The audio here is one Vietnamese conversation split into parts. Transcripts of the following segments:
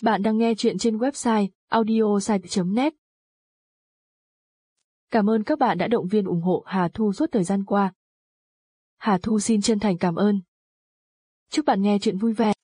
Bạn đang nghe chuyện trên website audiosite.net. Cảm ơn các bạn đã động viên ủng hộ Hà Thu suốt thời gian qua. Hà Thu xin chân thành cảm ơn. Chúc bạn nghe chuyện vui vẻ.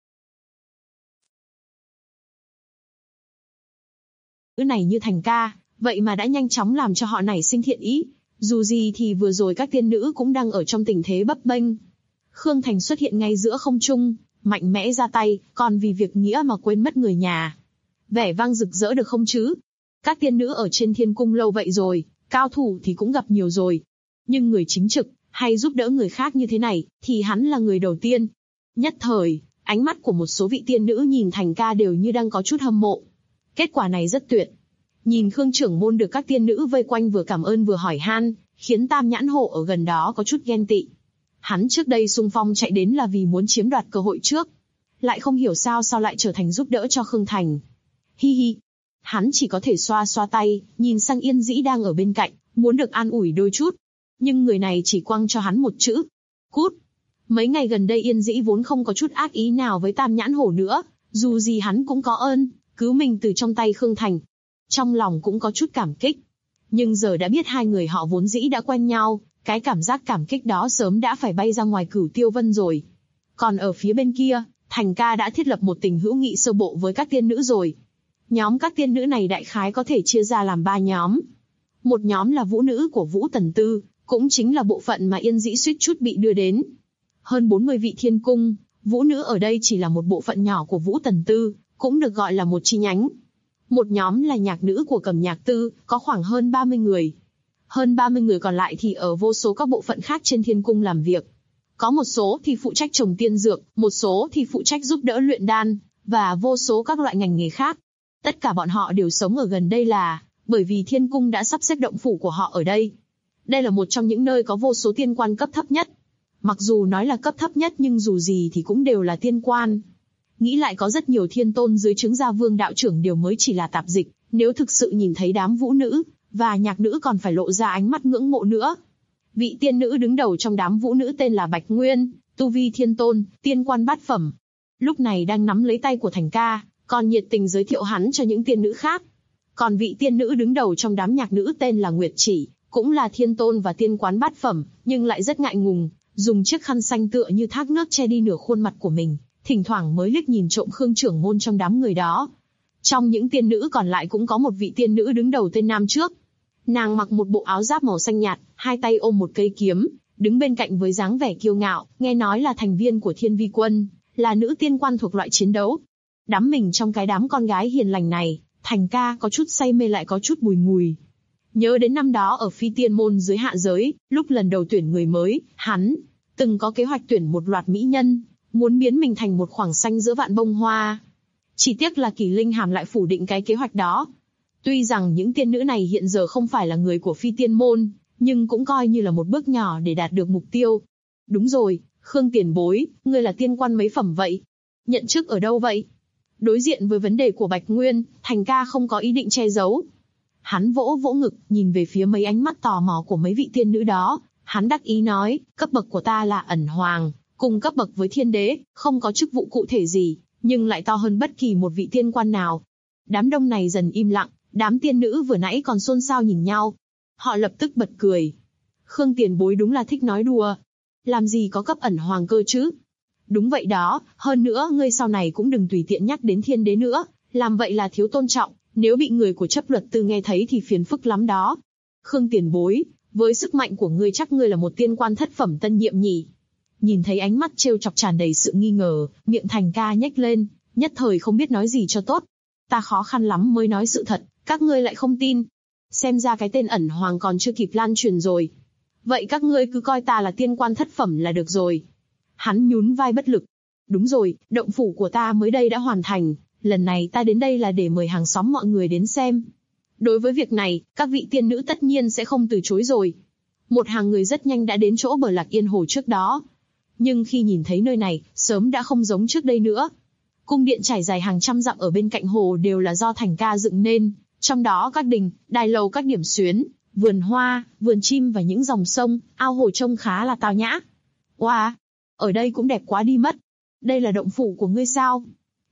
Nữ này như Thành ca, vậy mà đã nhanh chóng làm cho họ nảy sinh thiện ý. Dù gì thì vừa rồi các tiên nữ cũng đang ở trong tình thế bấp bênh. Khương Thành xuất hiện ngay giữa không trung, mạnh mẽ ra tay, còn vì việc nghĩa mà quên mất người nhà. Vẻ vang rực rỡ được không chứ? Các tiên nữ ở trên thiên cung lâu vậy rồi, cao thủ thì cũng gặp nhiều rồi. Nhưng người chính trực, hay giúp đỡ người khác như thế này, thì hắn là người đầu tiên. Nhất thời, ánh mắt của một số vị tiên nữ nhìn Thành ca đều như đang có chút hâm mộ. Kết quả này rất tuyệt. Nhìn Khương trưởng môn được các tiên nữ vây quanh vừa cảm ơn vừa hỏi han, khiến Tam Nhãn Hổ ở gần đó có chút ghen tị. Hắn trước đây xung phong chạy đến là vì muốn chiếm đoạt cơ hội trước. Lại không hiểu sao lại trở thành giúp đỡ cho Khương Thành. Hi hi. Hắn chỉ có thể xoa xoa tay, nhìn sang Yên Dĩ đang ở bên cạnh, muốn được an ủi đôi chút. Nhưng người này chỉ quăng cho hắn một chữ. Cút. Mấy ngày gần đây Yên Dĩ vốn không có chút ác ý nào với Tam Nhãn Hổ nữa, dù gì hắn cũng có ơn, cứu mình từ trong tay Khương Thành. Trong lòng cũng có chút cảm kích. Nhưng giờ đã biết hai người họ vốn dĩ đã quen nhau, cái cảm giác cảm kích đó sớm đã phải bay ra ngoài Cửu Tiêu Vân rồi. Còn ở phía bên kia, Thành ca đã thiết lập một tình hữu nghị sơ bộ với các tiên nữ rồi. Nhóm các tiên nữ này đại khái có thể chia ra làm 3 nhóm. Một nhóm là vũ nữ của Vũ Tần Tư, cũng chính là bộ phận mà Yên Dĩ suýt chút bị đưa đến. Hơn 40 vị thiên cung, vũ nữ ở đây chỉ là một bộ phận nhỏ của Vũ Tần Tư, cũng được gọi là một chi nhánh. Một nhóm là nhạc nữ của Cẩm Nhạc Tư, có khoảng hơn 30 người. Hơn 30 người còn lại thì ở vô số các bộ phận khác trên thiên cung làm việc. Có một số thì phụ trách trồng tiên dược, một số thì phụ trách giúp đỡ luyện đan, và vô số các loại ngành nghề khác. Tất cả bọn họ đều sống ở gần đây là bởi vì thiên cung đã sắp xếp động phủ của họ ở đây. Đây là một trong những nơi có vô số tiên quan cấp thấp nhất. Mặc dù nói là cấp thấp nhất nhưng dù gì thì cũng đều là tiên quan. Nghĩ lại có rất nhiều thiên tôn dưới trướng Gia Vương đạo trưởng đều mới chỉ là tạp dịch, nếu thực sự nhìn thấy đám vũ nữ và nhạc nữ còn phải lộ ra ánh mắt ngưỡng mộ nữa. Vị tiên nữ đứng đầu trong đám vũ nữ tên là Bạch Nguyên, tu vi thiên tôn, tiên quan bát phẩm. Lúc này đang nắm lấy tay của Thành ca, còn nhiệt tình giới thiệu hắn cho những tiên nữ khác. Còn vị tiên nữ đứng đầu trong đám nhạc nữ tên là Nguyệt Chỉ, cũng là thiên tôn và tiên quán bát phẩm, nhưng lại rất ngại ngùng, dùng chiếc khăn xanh tựa như thác nước che đi nửa khuôn mặt của mình, thỉnh thoảng mới liếc nhìn trộm Khương trưởng môn trong đám người đó. Trong những tiên nữ còn lại cũng có một vị tiên nữ đứng đầu tên Nam trước. Nàng mặc một bộ áo giáp màu xanh nhạt, hai tay ôm một cây kiếm, đứng bên cạnh với dáng vẻ kiêu ngạo, nghe nói là thành viên của Thiên Vi Quân, là nữ tiên quan thuộc loại chiến đấu. Đắm mình trong cái đám con gái hiền lành này, Thành ca có chút say mê lại có chút bùi ngùi. Nhớ đến năm đó ở Phi Tiên Môn dưới hạ giới, lúc lần đầu tuyển người mới, hắn từng có kế hoạch tuyển một loạt mỹ nhân, muốn biến mình thành một khoảng xanh giữa vạn bông hoa. Chỉ tiếc là Kỳ Linh Hàm lại phủ định cái kế hoạch đó. Tuy rằng những tiên nữ này hiện giờ không phải là người của Phi Tiên Môn, nhưng cũng coi như là một bước nhỏ để đạt được mục tiêu. Đúng rồi, Khương tiền bối, ngươi là tiên quan mấy phẩm vậy? Nhận chức ở đâu vậy? Đối diện với vấn đề của Bạch Nguyên, Thành ca không có ý định che giấu. Hắn vỗ vỗ ngực, nhìn về phía mấy ánh mắt tò mò của mấy vị tiên nữ đó. Hắn đắc ý nói, cấp bậc của ta là ẩn hoàng, cùng cấp bậc với thiên đế, không có chức vụ cụ thể gì, nhưng lại to hơn bất kỳ một vị tiên quan nào. Đám đông này dần im lặng, đám tiên nữ vừa nãy còn xôn xao nhìn nhau. Họ lập tức bật cười. Khương tiền bối đúng là thích nói đùa. Làm gì có cấp ẩn hoàng cơ chứ? Đúng vậy đó, hơn nữa ngươi sau này cũng đừng tùy tiện nhắc đến thiên đế nữa, làm vậy là thiếu tôn trọng, nếu bị người của chấp luật tư nghe thấy thì phiền phức lắm đó. Khương tiền bối, với sức mạnh của ngươi chắc ngươi là một tiên quan thất phẩm tân nhiệm nhỉ? Nhìn thấy ánh mắt trêu chọc tràn đầy sự nghi ngờ, miệng Thành ca nhếch lên, nhất thời không biết nói gì cho tốt. Ta khó khăn lắm mới nói sự thật, các ngươi lại không tin. Xem ra cái tên ẩn hoàng còn chưa kịp lan truyền rồi. Vậy các ngươi cứ coi ta là tiên quan thất phẩm là được rồi. Hắn nhún vai bất lực. Đúng rồi, động phủ của ta mới đây đã hoàn thành, lần này ta đến đây là để mời hàng xóm mọi người đến xem. Đối với việc này, các vị tiên nữ tất nhiên sẽ không từ chối rồi. Một hàng người rất nhanh đã đến chỗ bờ Lạc Yên Hồ trước đó. Nhưng khi nhìn thấy nơi này, sớm đã không giống trước đây nữa. Cung điện trải dài hàng trăm dặm ở bên cạnh hồ đều là do Thành ca dựng nên, trong đó các đình, đài lầu các điểm xuyến, vườn hoa, vườn chim và những dòng sông, ao hồ trông khá là tao nhã. Wow, ở đây cũng đẹp quá đi mất. Đây là động phủ của ngươi sao?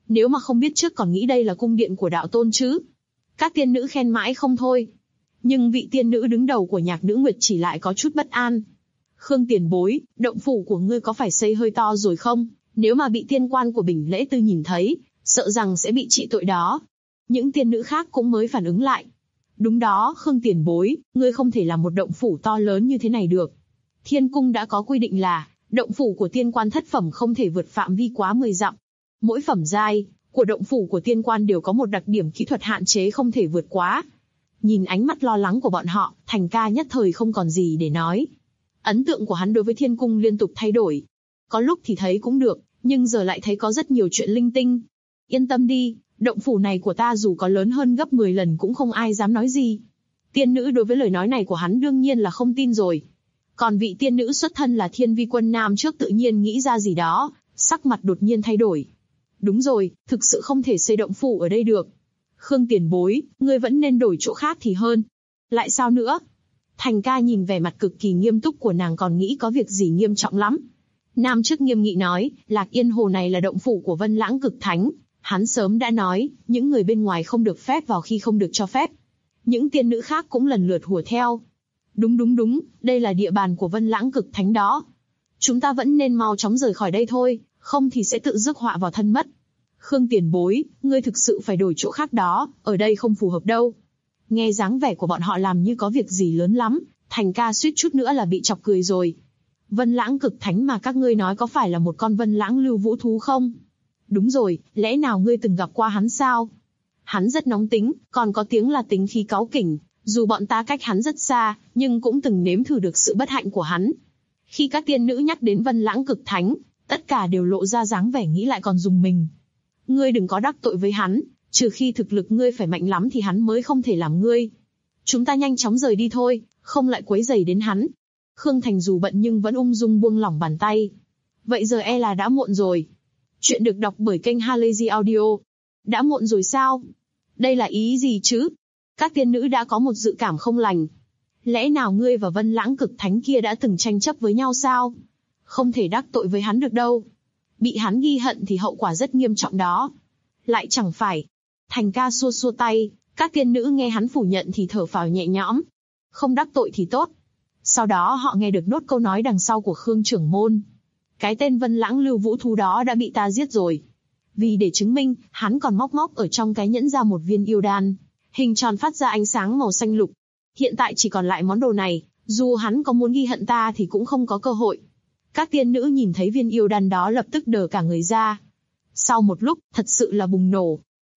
Nếu mà không biết trước còn nghĩ đây là cung điện của đạo tôn chứ. Các tiên nữ khen mãi không thôi. Nhưng vị tiên nữ đứng đầu của nhạc nữ Nguyệt chỉ lại có chút bất an. Khương tiền bối, động phủ của ngươi có phải xây hơi to rồi không? Nếu mà bị tiên quan của Bình Lễ Tư nhìn thấy, sợ rằng sẽ bị trị tội đó. Những tiên nữ khác cũng mới phản ứng lại. Đúng đó, Khương tiền bối, ngươi không thể làm một động phủ to lớn như thế này được. Thiên cung đã có quy định là, động phủ của tiên quan thất phẩm không thể vượt phạm vi quá 10 dặm. Mỗi phẩm giai của động phủ của tiên quan đều có một đặc điểm kỹ thuật hạn chế không thể vượt quá. Nhìn ánh mắt lo lắng của bọn họ, Thành ca nhất thời không còn gì để nói. Ấn tượng của hắn đối với thiên cung liên tục thay đổi. Có lúc thì thấy cũng được, nhưng giờ lại thấy có rất nhiều chuyện linh tinh. Yên tâm đi, động phủ này của ta dù có lớn hơn gấp 10 lần cũng không ai dám nói gì. Tiên nữ đối với lời nói này của hắn đương nhiên là không tin rồi. Còn vị tiên nữ xuất thân là Thiên Vi Quân Nam trước tự nhiên nghĩ ra gì đó, sắc mặt đột nhiên thay đổi. Đúng rồi, thực sự không thể xây động phủ ở đây được. Khương tiền bối, ngươi vẫn nên đổi chỗ khác thì hơn. Lại sao nữa? Thành ca nhìn vẻ mặt cực kỳ nghiêm túc của nàng còn nghĩ có việc gì nghiêm trọng lắm. Nam trước nghiêm nghị nói, Lạc Yên Hồ này là động phủ của Vân Lãng Cực Thánh. Hắn sớm đã nói, những người bên ngoài không được phép vào khi không được cho phép. Những tiên nữ khác cũng lần lượt hùa theo. Đúng, đây là địa bàn của Vân Lãng Cực Thánh đó. Chúng ta vẫn nên mau chóng rời khỏi đây thôi, không thì sẽ tự rước họa vào thân mất. Khương tiền bối, ngươi thực sự phải đổi chỗ khác đó, ở đây không phù hợp đâu. Nghe dáng vẻ của bọn họ làm như có việc gì lớn lắm, Thành ca suýt chút nữa là bị chọc cười rồi. Vân Lãng Cực Thánh mà các ngươi nói có phải là một con Vân Lãng lưu vũ thú không? Đúng rồi, lẽ nào ngươi từng gặp qua hắn sao? Hắn rất nóng tính, còn có tiếng là tính khí cáu kỉnh, dù bọn ta cách hắn rất xa, nhưng cũng từng nếm thử được sự bất hạnh của hắn. Khi các tiên nữ nhắc đến Vân Lãng Cực Thánh, tất cả đều lộ ra dáng vẻ nghĩ lại còn dùng mình. Ngươi đừng có đắc tội với hắn, trừ khi thực lực ngươi phải mạnh lắm thì hắn mới không thể làm ngươi. Chúng ta nhanh chóng rời đi thôi, không lại quấy rầy đến hắn. Khương Thành dù bận nhưng vẫn ung dung buông lỏng bàn tay. Vậy giờ e là đã muộn rồi. Chuyện được đọc bởi kênh Halazy Audio. Đã muộn rồi sao? Đây là ý gì chứ? Các tiên nữ đã có một dự cảm không lành. Lẽ nào ngươi và Vân Lãng Cực Thánh kia đã từng tranh chấp với nhau sao? Không thể đắc tội với hắn được đâu. Bị hắn ghi hận thì hậu quả rất nghiêm trọng đó. Lại chẳng phải. Thành ca xua xua tay, các tiên nữ nghe hắn phủ nhận thì thở phào nhẹ nhõm. Không đắc tội thì tốt. Sau đó họ nghe được nốt câu nói đằng sau của Khương trưởng môn. Cái tên Vân Lãng lưu vũ thú đó đã bị ta giết rồi. Vì để chứng minh, hắn còn móc ở trong cái nhẫn ra một viên yêu đan. Hình tròn phát ra ánh sáng màu xanh lục. Hiện tại chỉ còn lại món đồ này, dù hắn có muốn ghi hận ta thì cũng không có cơ hội. Các tiên nữ nhìn thấy viên yêu đan đó lập tức đờ cả người ra. Sau một lúc, thật sự là bùng nổ.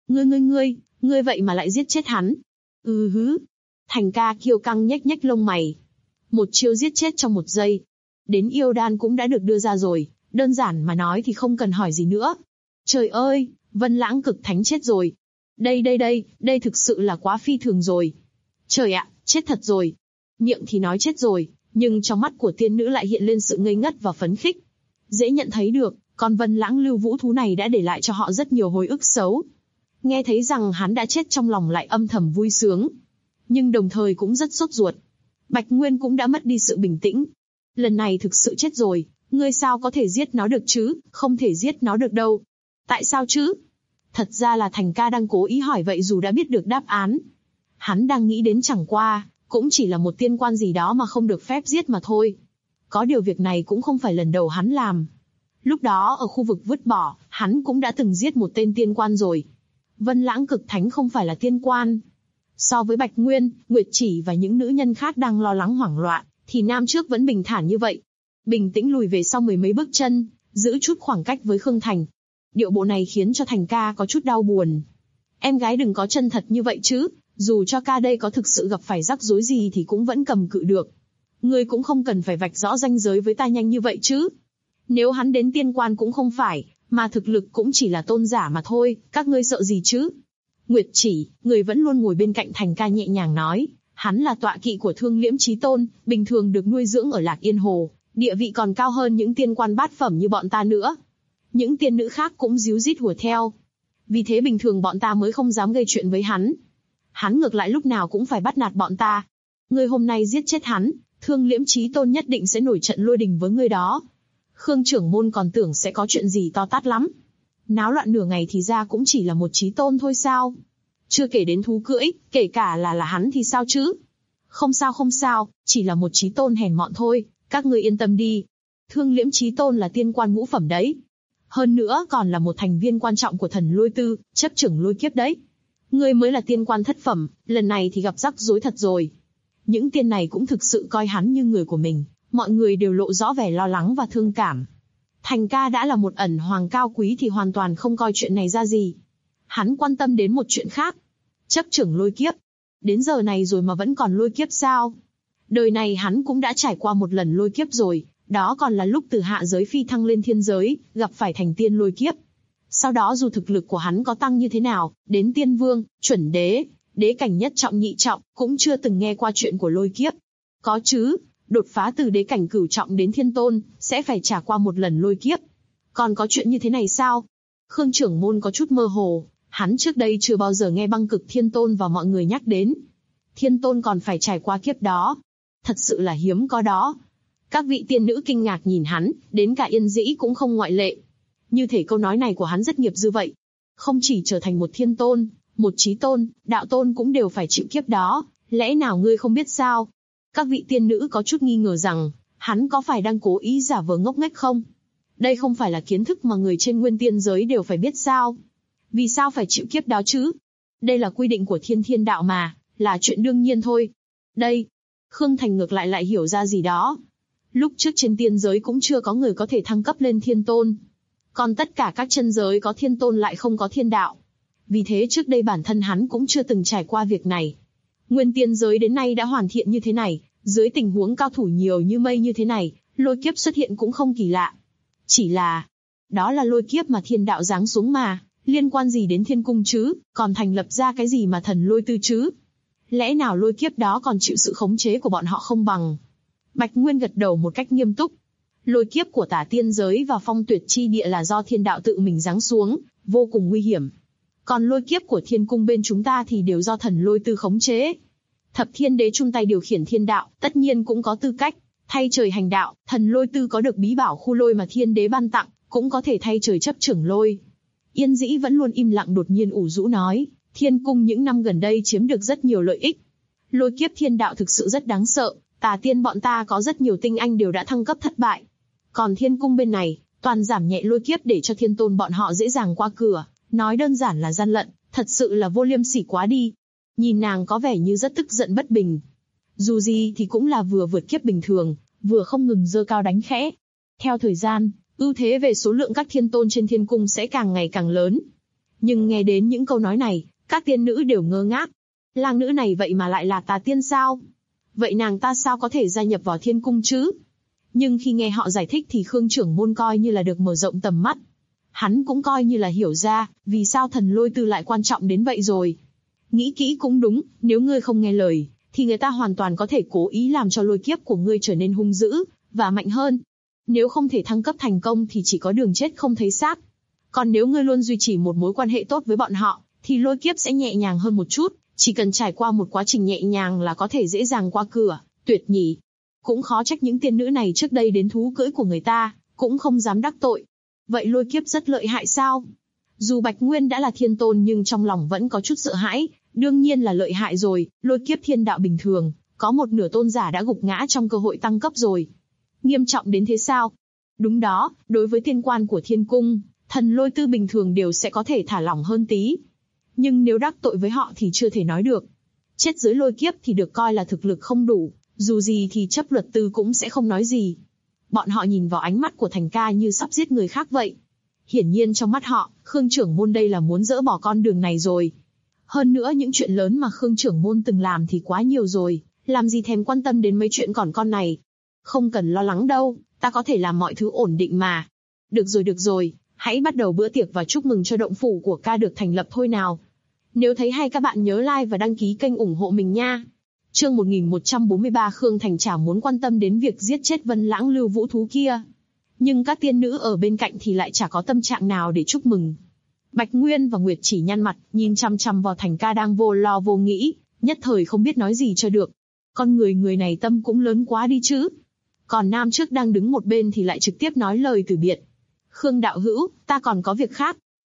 Ngươi vậy mà lại giết chết hắn. Hứ. Thành ca kiêu căng nhếch lông mày. Một chiêu giết chết trong một giây. Đến yêu đan cũng đã được đưa ra rồi, đơn giản mà nói thì không cần hỏi gì nữa. Trời ơi, Vân Lãng Cực Thánh chết rồi. Đây thực sự là quá phi thường rồi. Trời ạ, chết thật rồi. Miệng thì nói chết rồi, nhưng trong mắt của tiên nữ lại hiện lên sự ngây ngất và phấn khích. Dễ nhận thấy được, con Vân Lãng lưu vũ thú này đã để lại cho họ rất nhiều hồi ức xấu. Nghe thấy rằng hắn đã chết trong lòng lại âm thầm vui sướng. Nhưng đồng thời cũng rất sốt ruột. Bạch Nguyên cũng đã mất đi sự bình tĩnh. Lần này thực sự chết rồi, ngươi sao có thể giết nó được chứ, không thể giết nó được đâu. Tại sao chứ? Thật ra là Thành ca đang cố ý hỏi vậy dù đã biết được đáp án. Hắn đang nghĩ đến chẳng qua, cũng chỉ là một tiên quan gì đó mà không được phép giết mà thôi. Có điều việc này cũng không phải lần đầu hắn làm. Lúc đó ở khu vực vứt bỏ, hắn cũng đã từng giết một tên tiên quan rồi. Vân Lãng Cực Thánh không phải là tiên quan. So với Bạch Nguyên, Nguyệt Chỉ và những nữ nhân khác đang lo lắng hoảng loạn, thì nam trước vẫn bình thản như vậy. Bình tĩnh lùi về sau mười mấy bước chân, giữ chút khoảng cách với Khương Thành. Điệu bộ này khiến cho Thành ca có chút đau buồn. Em gái đừng có chân thật như vậy chứ, dù cho ca đây có thực sự gặp phải rắc rối gì thì cũng vẫn cầm cự được. Ngươi cũng không cần phải vạch rõ ranh giới với ta nhanh như vậy chứ. Nếu hắn đến tiên quan cũng không phải, mà thực lực cũng chỉ là tôn giả mà thôi, các ngươi sợ gì chứ? Nguyệt Chỉ, người vẫn luôn ngồi bên cạnh Thành ca nhẹ nhàng nói, hắn là tọa kỵ của Thương Liễm Chí Tôn, bình thường được nuôi dưỡng ở Lạc Yên Hồ, địa vị còn cao hơn những tiên quan bát phẩm như bọn ta nữa. Những tiên nữ khác cũng díu dít hùa theo. Vì thế bình thường bọn ta mới không dám gây chuyện với hắn. Hắn ngược lại lúc nào cũng phải bắt nạt bọn ta. Ngươi hôm nay giết chết hắn, Thương Liễm Chí Tôn nhất định sẽ nổi trận lôi đình với ngươi đó. Khương trưởng môn còn tưởng sẽ có chuyện gì to tát lắm. Náo loạn nửa ngày thì ra cũng chỉ là một chí tôn thôi sao? Chưa kể đến thú cưỡi, kể cả là hắn thì sao chứ? Không sao, chỉ là một chí tôn hèn mọn thôi, các ngươi yên tâm đi. Thương Liễm chí tôn là tiên quan ngũ phẩm đấy. Hơn nữa còn là một thành viên quan trọng của thần lôi tư, chấp trưởng lôi kiếp đấy. Ngươi mới là tiên quan thất phẩm, lần này thì gặp rắc rối thật rồi. Những tiên này cũng thực sự coi hắn như người của mình, mọi người đều lộ rõ vẻ lo lắng và thương cảm. Thành ca đã là một ẩn hoàng cao quý thì hoàn toàn không coi chuyện này ra gì. Hắn quan tâm đến một chuyện khác. Chấp trưởng lôi kiếp. Đến giờ này rồi mà vẫn còn lôi kiếp sao? Đời này hắn cũng đã trải qua một lần lôi kiếp rồi, đó còn là lúc từ hạ giới phi thăng lên thiên giới, gặp phải thành tiên lôi kiếp. Sau đó dù thực lực của hắn có tăng như thế nào, đến tiên vương, chuẩn đế, đế cảnh nhất trọng nhị trọng, cũng chưa từng nghe qua chuyện của lôi kiếp. Có chứ, đột phá từ đế cảnh cửu trọng đến thiên tôn, sẽ phải trải qua một lần lôi kiếp. Còn có chuyện như thế này sao? Khương trưởng môn có chút mơ hồ, hắn trước đây chưa bao giờ nghe băng cực thiên tôn và mọi người nhắc đến. Thiên tôn còn phải trải qua kiếp đó. Thật sự là hiếm có đó. Các vị tiên nữ kinh ngạc nhìn hắn, đến cả Yên Dĩ cũng không ngoại lệ. Như thể câu nói này của hắn rất nghiệp dư vậy. Không chỉ trở thành một thiên tôn, một chí tôn, đạo tôn cũng đều phải chịu kiếp đó, lẽ nào ngươi không biết sao? Các vị tiên nữ có chút nghi ngờ rằng, hắn có phải đang cố ý giả vờ ngốc nghếch không? Đây không phải là kiến thức mà người trên nguyên tiên giới đều phải biết sao? Vì sao phải chịu kiếp đó chứ? Đây là quy định của thiên đạo mà, là chuyện đương nhiên thôi. Đây, Khương Thành ngược lại hiểu ra gì đó. Lúc trước trên tiên giới cũng chưa có người có thể thăng cấp lên thiên tôn. Còn tất cả các chân giới có thiên tôn lại không có thiên đạo. Vì thế trước đây bản thân hắn cũng chưa từng trải qua việc này. Nguyên tiên giới đến nay đã hoàn thiện như thế này, dưới tình huống cao thủ nhiều như mây như thế này, lôi kiếp xuất hiện cũng không kỳ lạ. Chỉ là, đó là lôi kiếp mà thiên đạo giáng xuống mà, liên quan gì đến thiên cung chứ, còn thành lập ra cái gì mà thần lôi tư chứ? Lẽ nào lôi kiếp đó còn chịu sự khống chế của bọn họ không bằng? Bạch Nguyên gật đầu một cách nghiêm túc. Lôi kiếp của Tả tiên giới và Phong Tuyệt chi địa là do thiên đạo tự mình giáng xuống, vô cùng nguy hiểm. Còn lôi kiếp của thiên cung bên chúng ta thì đều do thần lôi tư khống chế. Thập thiên đế chung tay điều khiển thiên đạo, tất nhiên cũng có tư cách thay trời hành đạo. Thần lôi tư có được bí bảo khu lôi mà thiên đế ban tặng, cũng có thể thay trời chấp trưởng lôi. Yên Dĩ vẫn luôn im lặng đột nhiên ủ rũ nói, thiên cung những năm gần đây chiếm được rất nhiều lợi ích. Lôi kiếp thiên đạo thực sự rất đáng sợ, Tà tiên bọn ta có rất nhiều tinh anh đều đã thăng cấp thất bại. Còn thiên cung bên này, toàn giảm nhẹ lôi kiếp để cho thiên tôn bọn họ dễ dàng qua cửa, nói đơn giản là gian lận, thật sự là vô liêm sỉ quá đi. Nhìn nàng có vẻ như rất tức giận bất bình. Dù gì thì cũng là vừa vượt kiếp bình thường, vừa không ngừng giơ cao đánh khẽ. Theo thời gian, ưu thế về số lượng các thiên tôn trên thiên cung sẽ càng ngày càng lớn. Nhưng nghe đến những câu nói này, các tiên nữ đều ngơ ngác. Lang nữ này vậy mà lại là tà tiên sao? Vậy nàng ta sao có thể gia nhập vào thiên cung chứ? Nhưng khi nghe họ giải thích thì Khương trưởng môn coi như là được mở rộng tầm mắt. Hắn cũng coi như là hiểu ra, vì sao thần lôi tư lại quan trọng đến vậy rồi. Nghĩ kỹ cũng đúng, nếu ngươi không nghe lời, thì người ta hoàn toàn có thể cố ý làm cho lôi kiếp của ngươi trở nên hung dữ, và mạnh hơn. Nếu không thể thăng cấp thành công thì chỉ có đường chết không thấy xác. Còn nếu ngươi luôn duy trì một mối quan hệ tốt với bọn họ, thì lôi kiếp sẽ nhẹ nhàng hơn một chút, chỉ cần trải qua một quá trình nhẹ nhàng là có thể dễ dàng qua cửa, tuyệt nhỉ. Cũng khó trách những tiên nữ này trước đây đến thú cưỡi của người ta, cũng không dám đắc tội. Vậy lôi kiếp rất lợi hại sao? Dù Bạch Nguyên đã là thiên tôn nhưng trong lòng vẫn có chút sợ hãi, đương nhiên là lợi hại rồi, lôi kiếp thiên đạo bình thường, có một nửa tôn giả đã gục ngã trong cơ hội tăng cấp rồi. Nghiêm trọng đến thế sao? Đúng đó, đối với tiên quan của thiên cung, thần lôi tư bình thường đều sẽ có thể thả lỏng hơn tí. Nhưng nếu đắc tội với họ thì chưa thể nói được. Chết dưới lôi kiếp thì được coi là thực lực không đủ, dù gì thì chấp luật tư cũng sẽ không nói gì. Bọn họ nhìn vào ánh mắt của Thành ca như sắp giết người khác vậy. Hiển nhiên trong mắt họ, Khương trưởng môn đây là muốn dỡ bỏ con đường này rồi. Hơn nữa những chuyện lớn mà Khương trưởng môn từng làm thì quá nhiều rồi, làm gì thèm quan tâm đến mấy chuyện còn con này. Không cần lo lắng đâu, ta có thể làm mọi thứ ổn định mà. Được rồi, hãy bắt đầu bữa tiệc và chúc mừng cho động phủ của ca được thành lập thôi nào. Nếu thấy hay các bạn nhớ like và đăng ký kênh ủng hộ mình nha. Chương 1143 Khương Thành chả muốn quan tâm đến việc giết chết Vân Lãng Lưu Vũ thú kia. Nhưng các tiên nữ ở bên cạnh thì lại chả có tâm trạng nào để chúc mừng. Bạch Nguyên và Nguyệt Chỉ nhăn mặt, nhìn chăm chăm vào Thành ca đang vô lo vô nghĩ, nhất thời không biết nói gì cho được. Con người này tâm cũng lớn quá đi chứ. Còn nam trước đang đứng một bên thì lại trực tiếp nói lời từ biệt. Khương đạo hữu, ta còn có việc khác.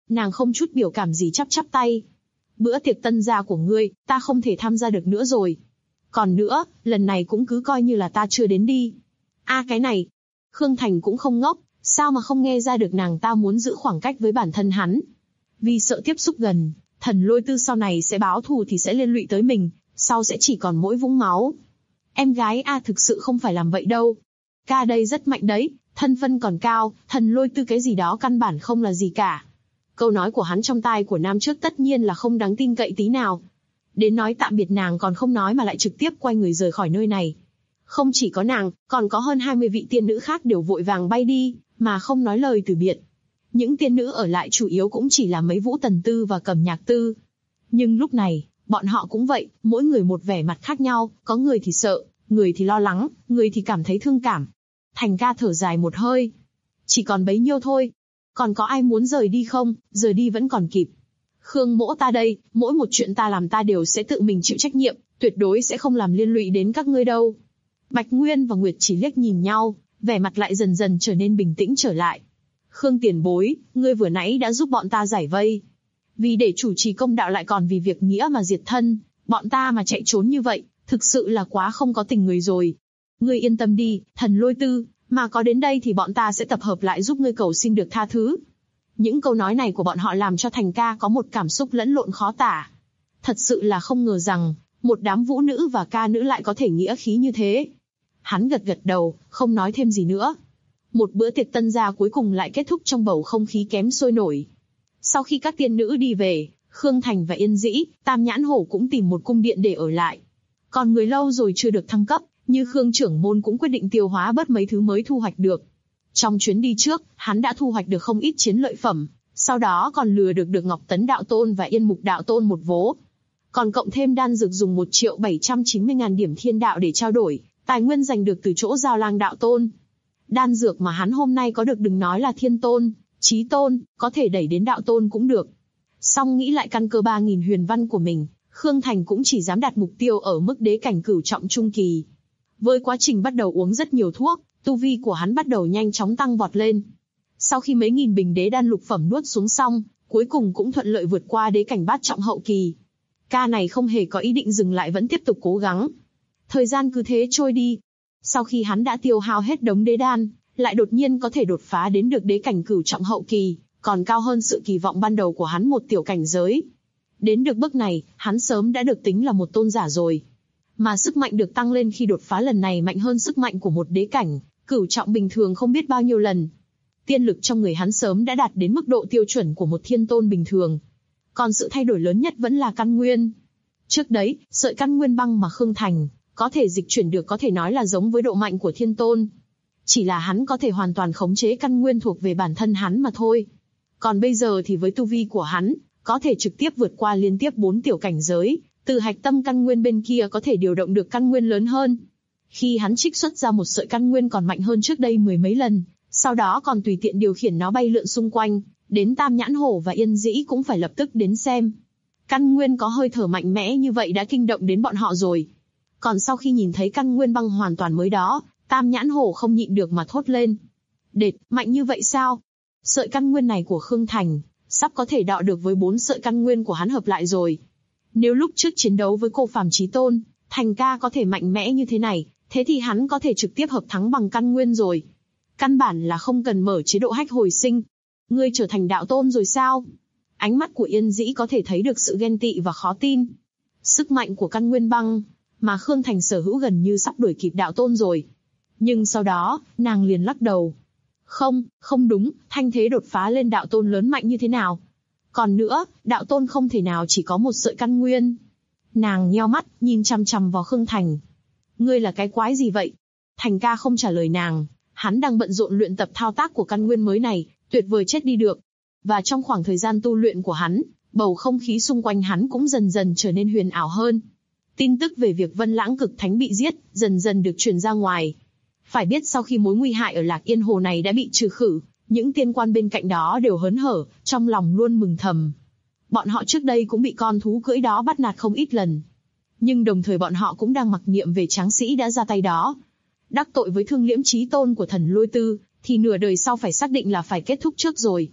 Nàng không chút biểu cảm gì chắp chắp tay. Bữa tiệc tân gia của ngươi, ta không thể tham gia được nữa rồi. Còn nữa, lần này cũng cứ coi như là ta chưa đến đi. Cái này. Khương Thành cũng không ngốc, sao mà không nghe ra được nàng ta muốn giữ khoảng cách với bản thân hắn. Vì sợ tiếp xúc gần, Thần Lôi Tư sau này sẽ báo thù thì sẽ liên lụy tới mình, sau sẽ chỉ còn mỗi vũng máu. Em gái thực sự không phải làm vậy đâu. Ca đây rất mạnh đấy, thân phân còn cao, Thần Lôi Tư cái gì đó căn bản không là gì cả. Câu nói của hắn trong tai của nam trước tất nhiên là không đáng tin cậy tí nào. Đến nói tạm biệt nàng còn không nói mà lại trực tiếp quay người rời khỏi nơi này. Không chỉ có nàng, còn có hơn 20 vị tiên nữ khác đều vội vàng bay đi, mà không nói lời từ biệt. Những tiên nữ ở lại chủ yếu cũng chỉ là mấy Vũ Tần Tư và Cẩm Nhạc Tư. Nhưng lúc này, bọn họ cũng vậy, mỗi người một vẻ mặt khác nhau, có người thì sợ, người thì lo lắng, người thì cảm thấy thương cảm. Thành ca thở dài một hơi. Chỉ còn bấy nhiêu thôi. Còn có ai muốn rời đi không? Rời đi vẫn còn kịp. Khương mỗ ta đây, mỗi một chuyện ta làm ta đều sẽ tự mình chịu trách nhiệm, tuyệt đối sẽ không làm liên lụy đến các ngươi đâu. Bạch Nguyên và Nguyệt chỉ liếc nhìn nhau, vẻ mặt lại dần dần trở nên bình tĩnh trở lại. Khương tiền bối, ngươi vừa nãy đã giúp bọn ta giải vây. Vì để chủ trì công đạo lại còn vì việc nghĩa mà diệt thân, bọn ta mà chạy trốn như vậy, thực sự là quá không có tình người rồi. Ngươi yên tâm đi, Thần Lôi Tư, mà có đến đây thì bọn ta sẽ tập hợp lại giúp ngươi cầu xin được tha thứ. Những câu nói này của bọn họ làm cho Thành ca có một cảm xúc lẫn lộn khó tả. Thật sự là không ngờ rằng, một đám vũ nữ và ca nữ lại có thể nghĩa khí như thế. Hắn gật gật đầu, không nói thêm gì nữa. Một bữa tiệc tân gia cuối cùng lại kết thúc trong bầu không khí kém sôi nổi. Sau khi các tiên nữ đi về, Khương Thành và Yên Dĩ, Tam Nhãn Hổ cũng tìm một cung điện để ở lại. Còn người lâu rồi chưa được thăng cấp, như Khương trưởng môn cũng quyết định tiêu hóa bớt mấy thứ mới thu hoạch được. Trong chuyến đi trước, hắn đã thu hoạch được không ít chiến lợi phẩm, sau đó còn lừa được Ngọc Tấn Đạo Tôn và Yên Mục Đạo Tôn một vố. Còn cộng thêm đan dược dùng 1.790.000 điểm thiên đạo để trao đổi, tài nguyên giành được từ chỗ Giao Lang Đạo Tôn. Đan dược mà hắn hôm nay có được đừng nói là thiên tôn, chí tôn, có thể đẩy đến đạo tôn cũng được. Song nghĩ lại căn cơ 3.000 huyền văn của mình, Khương Thành cũng chỉ dám đặt mục tiêu ở mức đế cảnh cửu trọng trung kỳ. Với quá trình bắt đầu uống rất nhiều thuốc, tu vi của hắn bắt đầu nhanh chóng tăng vọt lên. Sau khi mấy nghìn bình đế đan lục phẩm nuốt xuống xong, cuối cùng cũng thuận lợi vượt qua đế cảnh bát trọng hậu kỳ. Ca này không hề có ý định dừng lại vẫn tiếp tục cố gắng. Thời gian cứ thế trôi đi. Sau khi hắn đã tiêu hao hết đống đế đan, lại đột nhiên có thể đột phá đến được đế cảnh cửu trọng hậu kỳ, còn cao hơn sự kỳ vọng ban đầu của hắn một tiểu cảnh giới. Đến được bước này, hắn sớm đã được tính là một tôn giả rồi. Mà sức mạnh được tăng lên khi đột phá lần này mạnh hơn sức mạnh của một đế cảnh cửu trọng bình thường không biết bao nhiêu lần. Tiên lực trong người hắn sớm đã đạt đến mức độ tiêu chuẩn của một thiên tôn bình thường. Còn sự thay đổi lớn nhất vẫn là căn nguyên. Trước đấy, sợi căn nguyên băng mà Khương Thành có thể dịch chuyển được có thể nói là giống với độ mạnh của thiên tôn. Chỉ là hắn có thể hoàn toàn khống chế căn nguyên thuộc về bản thân hắn mà thôi. Còn bây giờ thì với tu vi của hắn, có thể trực tiếp vượt qua liên tiếp 4 tiểu cảnh giới, từ hạch tâm căn nguyên bên kia có thể điều động được căn nguyên lớn hơn. Khi hắn trích xuất ra một sợi căn nguyên còn mạnh hơn trước đây mười mấy lần, sau đó còn tùy tiện điều khiển nó bay lượn xung quanh, đến Tam Nhãn Hổ và Yên Dĩ cũng phải lập tức đến xem. Căn nguyên có hơi thở mạnh mẽ như vậy đã kinh động đến bọn họ rồi. Còn sau khi nhìn thấy căn nguyên băng hoàn toàn mới đó, Tam Nhãn Hổ không nhịn được mà thốt lên. Đệt, mạnh như vậy sao? Sợi căn nguyên này của Khương Thành, sắp có thể đọ được với 4 sợi căn nguyên của hắn hợp lại rồi. Nếu lúc trước chiến đấu với cô phàm chí tôn, Thành ca có thể mạnh mẽ như thế này, thế thì hắn có thể trực tiếp hợp thắng bằng căn nguyên rồi. Căn bản là không cần mở chế độ hách hồi sinh. Ngươi trở thành đạo tôn rồi sao? Ánh mắt của Yên Dĩ có thể thấy được sự ghen tị và khó tin. Sức mạnh của căn nguyên băng, mà Khương Thành sở hữu gần như sắp đuổi kịp đạo tôn rồi. Nhưng sau đó, nàng liền lắc đầu. Không đúng, thanh thế đột phá lên đạo tôn lớn mạnh như thế nào? Còn nữa, đạo tôn không thể nào chỉ có một sợi căn nguyên. Nàng nheo mắt, nhìn chằm chằm vào Khương Thành. Ngươi là cái quái gì vậy? Thành ca không trả lời nàng, hắn đang bận rộn luyện tập thao tác của căn nguyên mới này, tuyệt vời chết đi được. Và trong khoảng thời gian tu luyện của hắn, bầu không khí xung quanh hắn cũng dần dần trở nên huyền ảo hơn. Tin tức về việc Vân Lãng Cực Thánh bị giết, dần dần được truyền ra ngoài. Phải biết sau khi mối nguy hại ở Lạc Yên Hồ này đã bị trừ khử, những tiên quan bên cạnh đó đều hớn hở, trong lòng luôn mừng thầm. Bọn họ trước đây cũng bị con thú cưỡi đó bắt nạt không ít lần. Nhưng đồng thời bọn họ cũng đang mặc niệm về tráng sĩ đã ra tay đó. Đắc tội với Thương Liễm Chí Tôn của Thần Lôi Tư, thì nửa đời sau phải xác định là phải kết thúc trước rồi.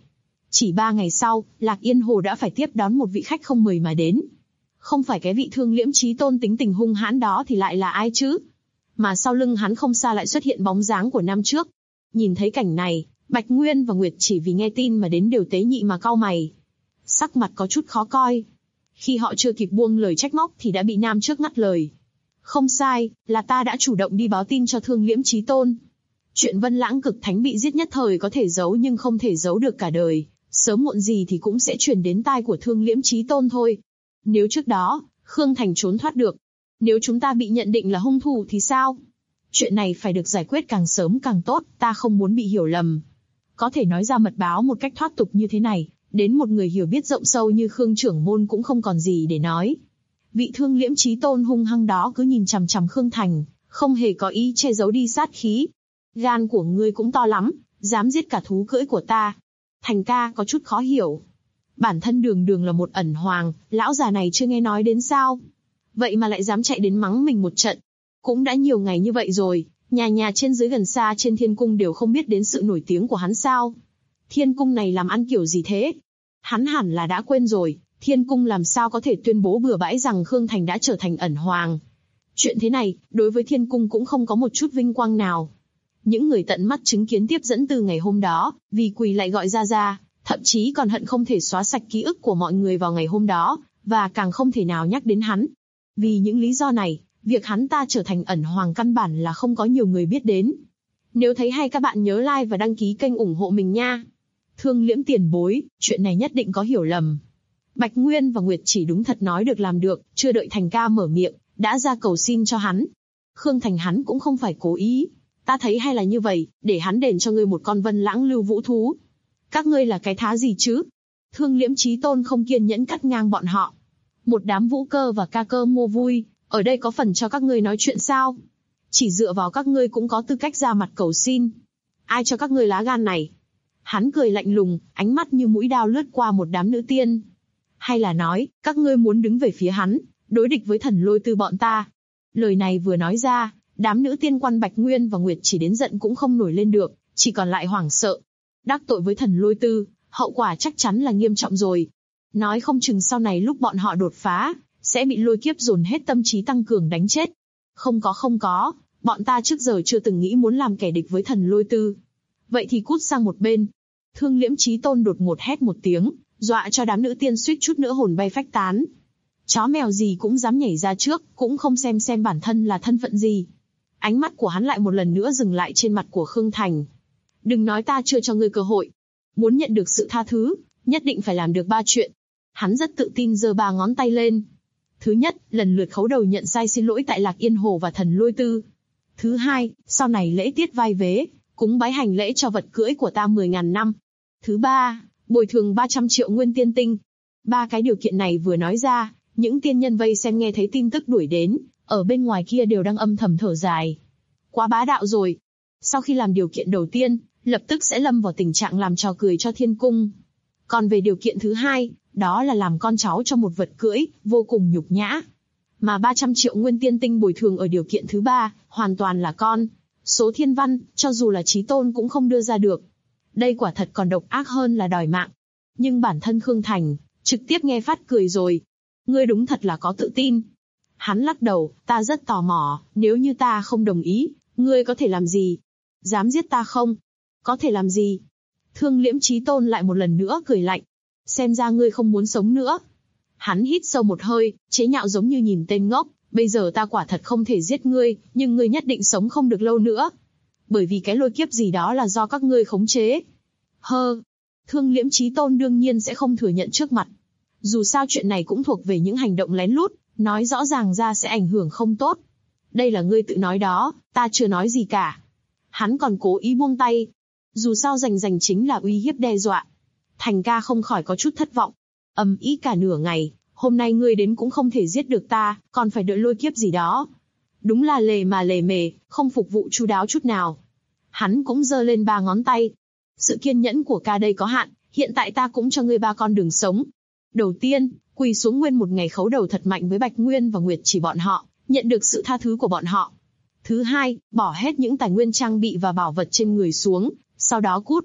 Chỉ 3 ngày sau, Lạc Yên Hồ đã phải tiếp đón một vị khách không mời mà đến. Không phải cái vị Thương Liễm Chí Tôn tính tình hung hãn đó thì lại là ai chứ? Mà sau lưng hắn không xa lại xuất hiện bóng dáng của năm trước. Nhìn thấy cảnh này, Bạch Nguyên và Nguyệt chỉ vì nghe tin mà đến đều tế nhị mà cau mày. Sắc mặt có chút khó coi. Khi họ chưa kịp buông lời trách móc thì đã bị nam trước ngắt lời. Không sai, là ta đã chủ động đi báo tin cho Thương Liễm Chí Tôn. Chuyện Vân Lãng Cực Thánh bị giết nhất thời có thể giấu nhưng không thể giấu được cả đời. Sớm muộn gì thì cũng sẽ truyền đến tai của Thương Liễm Chí Tôn thôi. Nếu trước đó, Khương Thành trốn thoát được, nếu chúng ta bị nhận định là hung thủ thì sao? Chuyện này phải được giải quyết càng sớm càng tốt, ta không muốn bị hiểu lầm. Có thể nói ra mật báo một cách thoát tục như thế này, đến một người hiểu biết rộng sâu như Khương trưởng môn cũng không còn gì để nói. Vị Thương Liễm Chí Tôn hung hăng đó cứ nhìn chằm chằm Khương Thành, không hề có ý che giấu đi sát khí. Gan của ngươi cũng to lắm, dám giết cả thú cưỡi của ta. Thành ca có chút khó hiểu. Bản thân đường đường là một ẩn hoàng, lão già này chưa nghe nói đến sao? Vậy mà lại dám chạy đến mắng mình một trận. Cũng đã nhiều ngày như vậy rồi, nhà nhà trên dưới gần xa trên thiên cung đều không biết đến sự nổi tiếng của hắn sao? Thiên cung này làm ăn kiểu gì thế? Hắn hẳn là đã quên rồi, thiên cung làm sao có thể tuyên bố bừa bãi rằng Khương Thành đã trở thành ẩn hoàng. Chuyện thế này, đối với thiên cung cũng không có một chút vinh quang nào. Những người tận mắt chứng kiến tiếp dẫn từ ngày hôm đó, vì quỳ lại gọi ra, thậm chí còn hận không thể xóa sạch ký ức của mọi người vào ngày hôm đó, và càng không thể nào nhắc đến hắn. Vì những lý do này, việc hắn ta trở thành ẩn hoàng căn bản là không có nhiều người biết đến. Nếu thấy hay các bạn nhớ like và đăng ký kênh ủng hộ mình nha. Thương Liễm tiền bối, chuyện này nhất định có hiểu lầm. Bạch Nguyên và Nguyệt chỉ đúng thật nói được làm được, chưa đợi Thành ca mở miệng, đã ra cầu xin cho hắn. Khương Thành hắn cũng không phải cố ý. Ta thấy hay là như vậy, để hắn đền cho ngươi một con Vân Lãng lưu vũ thú. Các ngươi là cái thá gì chứ? Thương Liễm Chí Tôn không kiên nhẫn cắt ngang bọn họ. Một đám vũ cơ và ca cơ mua vui, ở đây có phần cho các ngươi nói chuyện sao? Chỉ dựa vào các ngươi cũng có tư cách ra mặt cầu xin. Ai cho các ngươi lá gan này? Hắn cười lạnh lùng, ánh mắt như mũi đao lướt qua một đám nữ tiên. Hay là nói, các ngươi muốn đứng về phía hắn, đối địch với Thần Lôi Tư bọn ta? Lời này vừa nói ra, đám nữ tiên quan Bạch Nguyên và Nguyệt chỉ đến giận cũng không nổi lên được, chỉ còn lại hoảng sợ. Đắc tội với Thần Lôi Tư, hậu quả chắc chắn là nghiêm trọng rồi. Nói không chừng sau này lúc bọn họ đột phá, sẽ bị lôi kiếp dồn hết tâm trí tăng cường đánh chết. Không có, bọn ta trước giờ chưa từng nghĩ muốn làm kẻ địch với Thần Lôi Tư. Vậy thì cút sang một bên. Thương Liễm Chí Tôn đột ngột hét một tiếng, dọa cho đám nữ tiên suýt chút nữa hồn bay phách tán. Chó mèo gì cũng dám nhảy ra trước, cũng không xem bản thân là thân phận gì. Ánh mắt của hắn lại một lần nữa dừng lại trên mặt của Khương Thành. Đừng nói ta chưa cho ngươi cơ hội. Muốn nhận được sự tha thứ, nhất định phải làm được 3 chuyện. Hắn rất tự tin giơ 3 ngón tay lên. Thứ nhất, lần lượt khấu đầu nhận sai xin lỗi tại Lạc Yên Hồ và Thần Lôi Tư. Thứ hai, sau này lễ tiết vai vế, cúng bái hành lễ cho vật cưỡi của ta 10.000 năm. Thứ ba, bồi thường 300 triệu nguyên tiên tinh. 3 cái điều kiện này vừa nói ra, những tiên nhân vây xem nghe thấy tin tức đuổi đến, ở bên ngoài kia đều đang âm thầm thở dài. Quá bá đạo rồi. Sau khi làm điều kiện đầu tiên, lập tức sẽ lâm vào tình trạng làm trò cười cho thiên cung. Còn về điều kiện thứ hai, đó là làm con cháu cho một vật cưỡi, vô cùng nhục nhã. Mà 300 triệu nguyên tiên tinh bồi thường ở điều kiện thứ ba, hoàn toàn là con số thiên văn, cho dù là Chí Tôn cũng không đưa ra được. Đây quả thật còn độc ác hơn là đòi mạng. Nhưng bản thân Khương Thành, trực tiếp nghe phát cười rồi. Ngươi đúng thật là có tự tin. Hắn lắc đầu, ta rất tò mò, nếu như ta không đồng ý, ngươi có thể làm gì? Dám giết ta không? Có thể làm gì? Thương Liễm Chí Tôn lại một lần nữa cười lạnh. Xem ra ngươi không muốn sống nữa. Hắn hít sâu một hơi, chế nhạo giống như nhìn tên ngốc. Bây giờ ta quả thật không thể giết ngươi, nhưng ngươi nhất định sống không được lâu nữa. Bởi vì cái lôi kiếp gì đó là do các ngươi khống chế. Thương Liễm Chí Tôn đương nhiên sẽ không thừa nhận trước mặt. Dù sao chuyện này cũng thuộc về những hành động lén lút, nói rõ ràng ra sẽ ảnh hưởng không tốt. Đây là ngươi tự nói đó, ta chưa nói gì cả. Hắn còn cố ý buông tay. Dù sao rành chính là uy hiếp đe dọa. Thành ca không khỏi có chút thất vọng. Ầm ĩ cả nửa ngày, hôm nay ngươi đến cũng không thể giết được ta, còn phải đợi lôi kiếp gì đó. Đúng là lề mề, không phục vụ chu đáo chút nào. Hắn cũng giơ lên 3 ngón tay. Sự kiên nhẫn của ca đây có hạn, hiện tại ta cũng cho ngươi 3 con đường sống. Đầu tiên, quỳ xuống nguyên một ngày khấu đầu thật mạnh với Bạch Nguyên và Nguyệt chỉ bọn họ, nhận được sự tha thứ của bọn họ. Thứ hai, bỏ hết những tài nguyên trang bị và bảo vật trên người xuống, sau đó cút.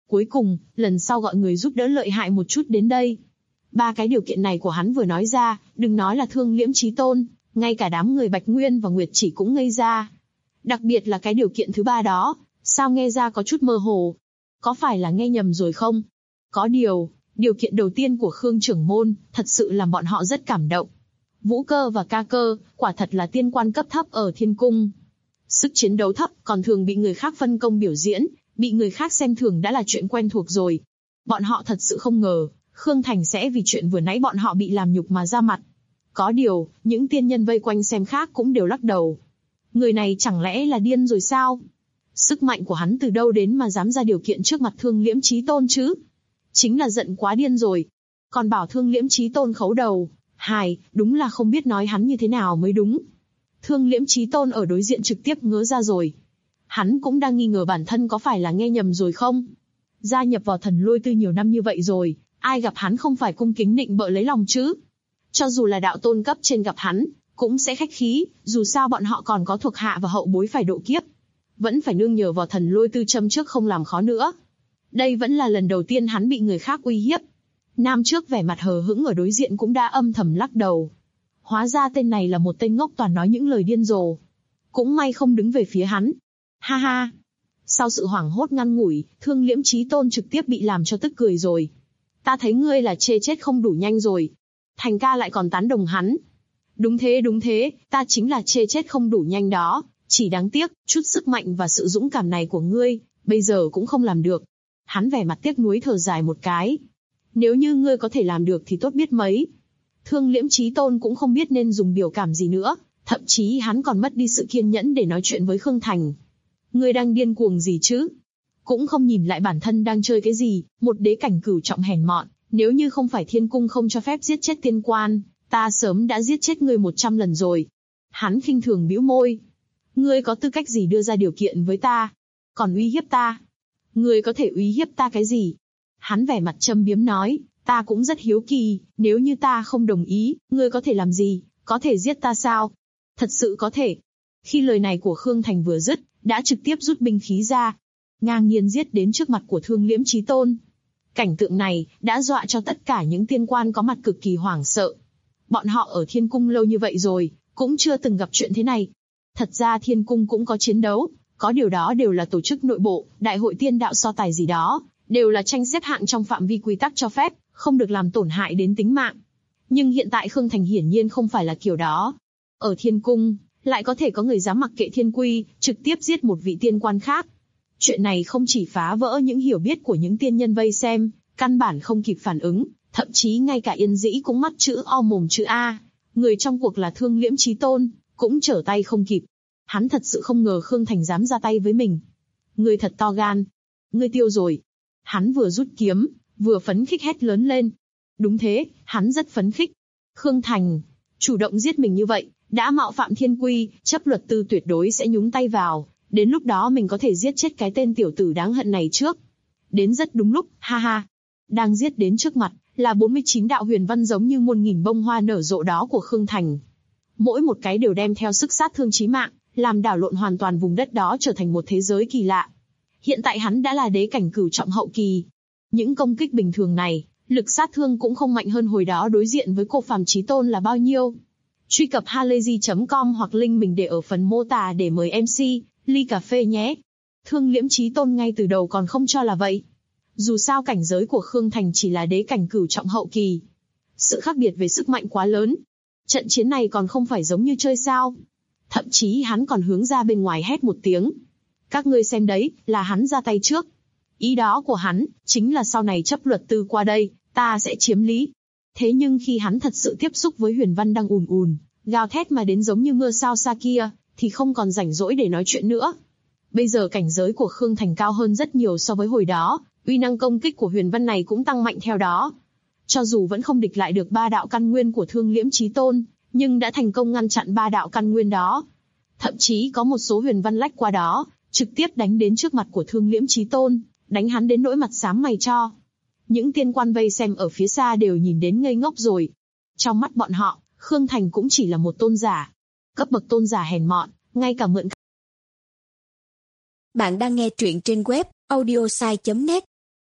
Cuối cùng, lần sau gọi người giúp đỡ lợi hại một chút đến đây. 3 cái điều kiện này của hắn vừa nói ra, đừng nói là Thương Liễm Chí Tôn, ngay cả đám người Bạch Nguyên và Nguyệt Chỉ cũng ngây ra. Đặc biệt là cái điều kiện thứ 3 đó, sao nghe ra có chút mơ hồ. Có phải là nghe nhầm rồi không? Có điều kiện đầu tiên của Khương trưởng môn, thật sự làm bọn họ rất cảm động. Vũ Cơ và Ca Cơ, quả thật là tiên quan cấp thấp ở Thiên Cung. Sức chiến đấu thấp, còn thường bị người khác phân công biểu diễn, bị người khác xem thường đã là chuyện quen thuộc rồi. Bọn họ thật sự không ngờ, Khương Thành sẽ vì chuyện vừa nãy bọn họ bị làm nhục mà ra mặt. Có điều, những tiên nhân vây quanh xem khác cũng đều lắc đầu. Người này chẳng lẽ là điên rồi sao? Sức mạnh của hắn từ đâu đến mà dám ra điều kiện trước mặt Thương Liễm Chí Tôn chứ? Chính là giận quá điên rồi. Còn bảo Thương Liễm Chí Tôn khấu đầu. Hài, đúng là không biết nói hắn như thế nào mới đúng. Thương Liễm Chí Tôn ở đối diện trực tiếp ngớ ra rồi. Hắn cũng đang nghi ngờ bản thân có phải là nghe nhầm rồi không? Gia nhập vào Thần Lôi Tư nhiều năm như vậy rồi, ai gặp hắn không phải cung kính nịnh bợ lấy lòng chứ? Cho dù là đạo tôn cấp trên gặp hắn, cũng sẽ khách khí, dù sao bọn họ còn có thuộc hạ và hậu bối phải độ kiếp. Vẫn phải nương nhờ vào Thần Lôi Tư châm trước không làm khó nữa. Đây vẫn là lần đầu tiên hắn bị người khác uy hiếp. Nam trước vẻ mặt hờ hững ở đối diện cũng đã âm thầm lắc đầu. Hóa ra tên này là một tên ngốc toàn nói những lời điên rồ. Cũng may không đứng về phía hắn. Ha ha. Sau sự hoảng hốt ngắn ngủi, Thương Liễm Chí Tôn trực tiếp bị làm cho tức cười rồi. Ta thấy ngươi là chê chết không đủ nhanh rồi. Thành ca lại còn tán đồng hắn. Đúng thế, ta chính là chê chết không đủ nhanh đó. Chỉ đáng tiếc, chút sức mạnh và sự dũng cảm này của ngươi, bây giờ cũng không làm được. Hắn vẻ mặt tiếc nuối thở dài một cái. Nếu như ngươi có thể làm được thì tốt biết mấy. Thương Liễm Chí Tôn cũng không biết nên dùng biểu cảm gì nữa, thậm chí hắn còn mất đi sự kiên nhẫn để nói chuyện với Khương Thành. Ngươi đang điên cuồng gì chứ? Cũng không nhìn lại bản thân đang chơi cái gì, một đế cảnh cửu trọng hèn mọn, nếu như không phải Thiên Cung không cho phép giết chết tiên quan, ta sớm đã giết chết ngươi 100 lần rồi. Hắn khinh thường bĩu môi. Ngươi có tư cách gì đưa ra điều kiện với ta? Còn uy hiếp ta? Ngươi có thể uy hiếp ta cái gì? Hắn vẻ mặt châm biếm nói, ta cũng rất hiếu kỳ, nếu như ta không đồng ý, ngươi có thể làm gì? Có thể giết ta sao? Thật sự có thể. Khi lời này của Khương Thành vừa dứt, đã trực tiếp rút binh khí ra, ngang nhiên giết đến trước mặt của Thương Liễm Chí Tôn. Cảnh tượng này đã dọa cho tất cả những tiên quan có mặt cực kỳ hoảng sợ. Bọn họ ở Thiên Cung lâu như vậy rồi, cũng chưa từng gặp chuyện thế này. Thật ra Thiên Cung cũng có chiến đấu, có điều đó đều là tổ chức nội bộ, đại hội tiên đạo so tài gì đó, đều là tranh xếp hạng trong phạm vi quy tắc cho phép, không được làm tổn hại đến tính mạng. Nhưng hiện tại Khương Thành hiển nhiên không phải là kiểu đó. Ở Thiên Cung, lại có thể có người dám mặc kệ thiên quy, trực tiếp giết một vị tiên quan khác. Chuyện này không chỉ phá vỡ những hiểu biết của những tiên nhân vây xem, căn bản không kịp phản ứng, thậm chí ngay cả Yên Dĩ cũng mắt chữ O mồm chữ A. Người trong cuộc là Thương Liễm Chí Tôn, cũng trở tay không kịp. Hắn thật sự không ngờ Khương Thành dám ra tay với mình. Ngươi thật to gan. Ngươi tiêu rồi. Hắn vừa rút kiếm, vừa phấn khích hét lớn lên. Đúng thế, hắn rất phấn khích. Khương Thành, chủ động giết mình như vậy, đã mạo phạm thiên quy, chấp luật tư tuyệt đối sẽ nhúng tay vào. Đến lúc đó mình có thể giết chết cái tên tiểu tử đáng hận này trước. Đến rất đúng lúc, ha ha. Đang giết đến trước mặt, là 49 đạo huyền văn giống như muôn nghìn bông hoa nở rộ đó của Khương Thành. Mỗi một cái đều đem theo sức sát thương chí mạng, làm đảo lộn hoàn toàn vùng đất đó trở thành một thế giới kỳ lạ. Hiện tại hắn đã là đế cảnh cửu trọng hậu kỳ. Những công kích bình thường này, lực sát thương cũng không mạnh hơn hồi đó đối diện với cô phàm chí tôn là bao nhiêu. Truy cập halayzi.com hoặc link mình để ở phần mô tả để mời MC, ly cà phê nhé. Thương Liễm Chí Tôn ngay từ đầu còn không cho là vậy. Dù sao cảnh giới của Khương Thành chỉ là đế cảnh cửu trọng hậu kỳ. Sự khác biệt về sức mạnh quá lớn. Trận chiến này còn không phải giống như chơi sao. Thậm chí hắn còn hướng ra bên ngoài hét một tiếng. Các ngươi xem đấy, là hắn ra tay trước. Ý đó của hắn, chính là sau này chấp luật tư qua đây, ta sẽ chiếm lý. Thế nhưng khi hắn thật sự tiếp xúc với huyền văn đang ùn ùn, gào thét mà đến giống như mưa sao xa kia, thì không còn rảnh rỗi để nói chuyện nữa. Bây giờ cảnh giới của Khương Thành cao hơn rất nhiều so với hồi đó, uy năng công kích của huyền văn này cũng tăng mạnh theo đó. Cho dù vẫn không địch lại được 3 đạo căn nguyên của Thương Liễm Chí Tôn, nhưng đã thành công ngăn chặn 3 đạo căn nguyên đó. Thậm chí có một số huyền văn lách qua đó, trực tiếp đánh đến trước mặt của Thương Liễm Chí Tôn, đánh hắn đến nỗi mặt xám mày cho. Những tiên quan vây xem ở phía xa đều nhìn đến ngây ngốc rồi. Trong mắt bọn họ, Khương Thành cũng chỉ là một tôn giả. Cấp bậc tôn giả hèn mọn, ngay cả mượn. Bạn đang nghe truyện trên web audiosai.net.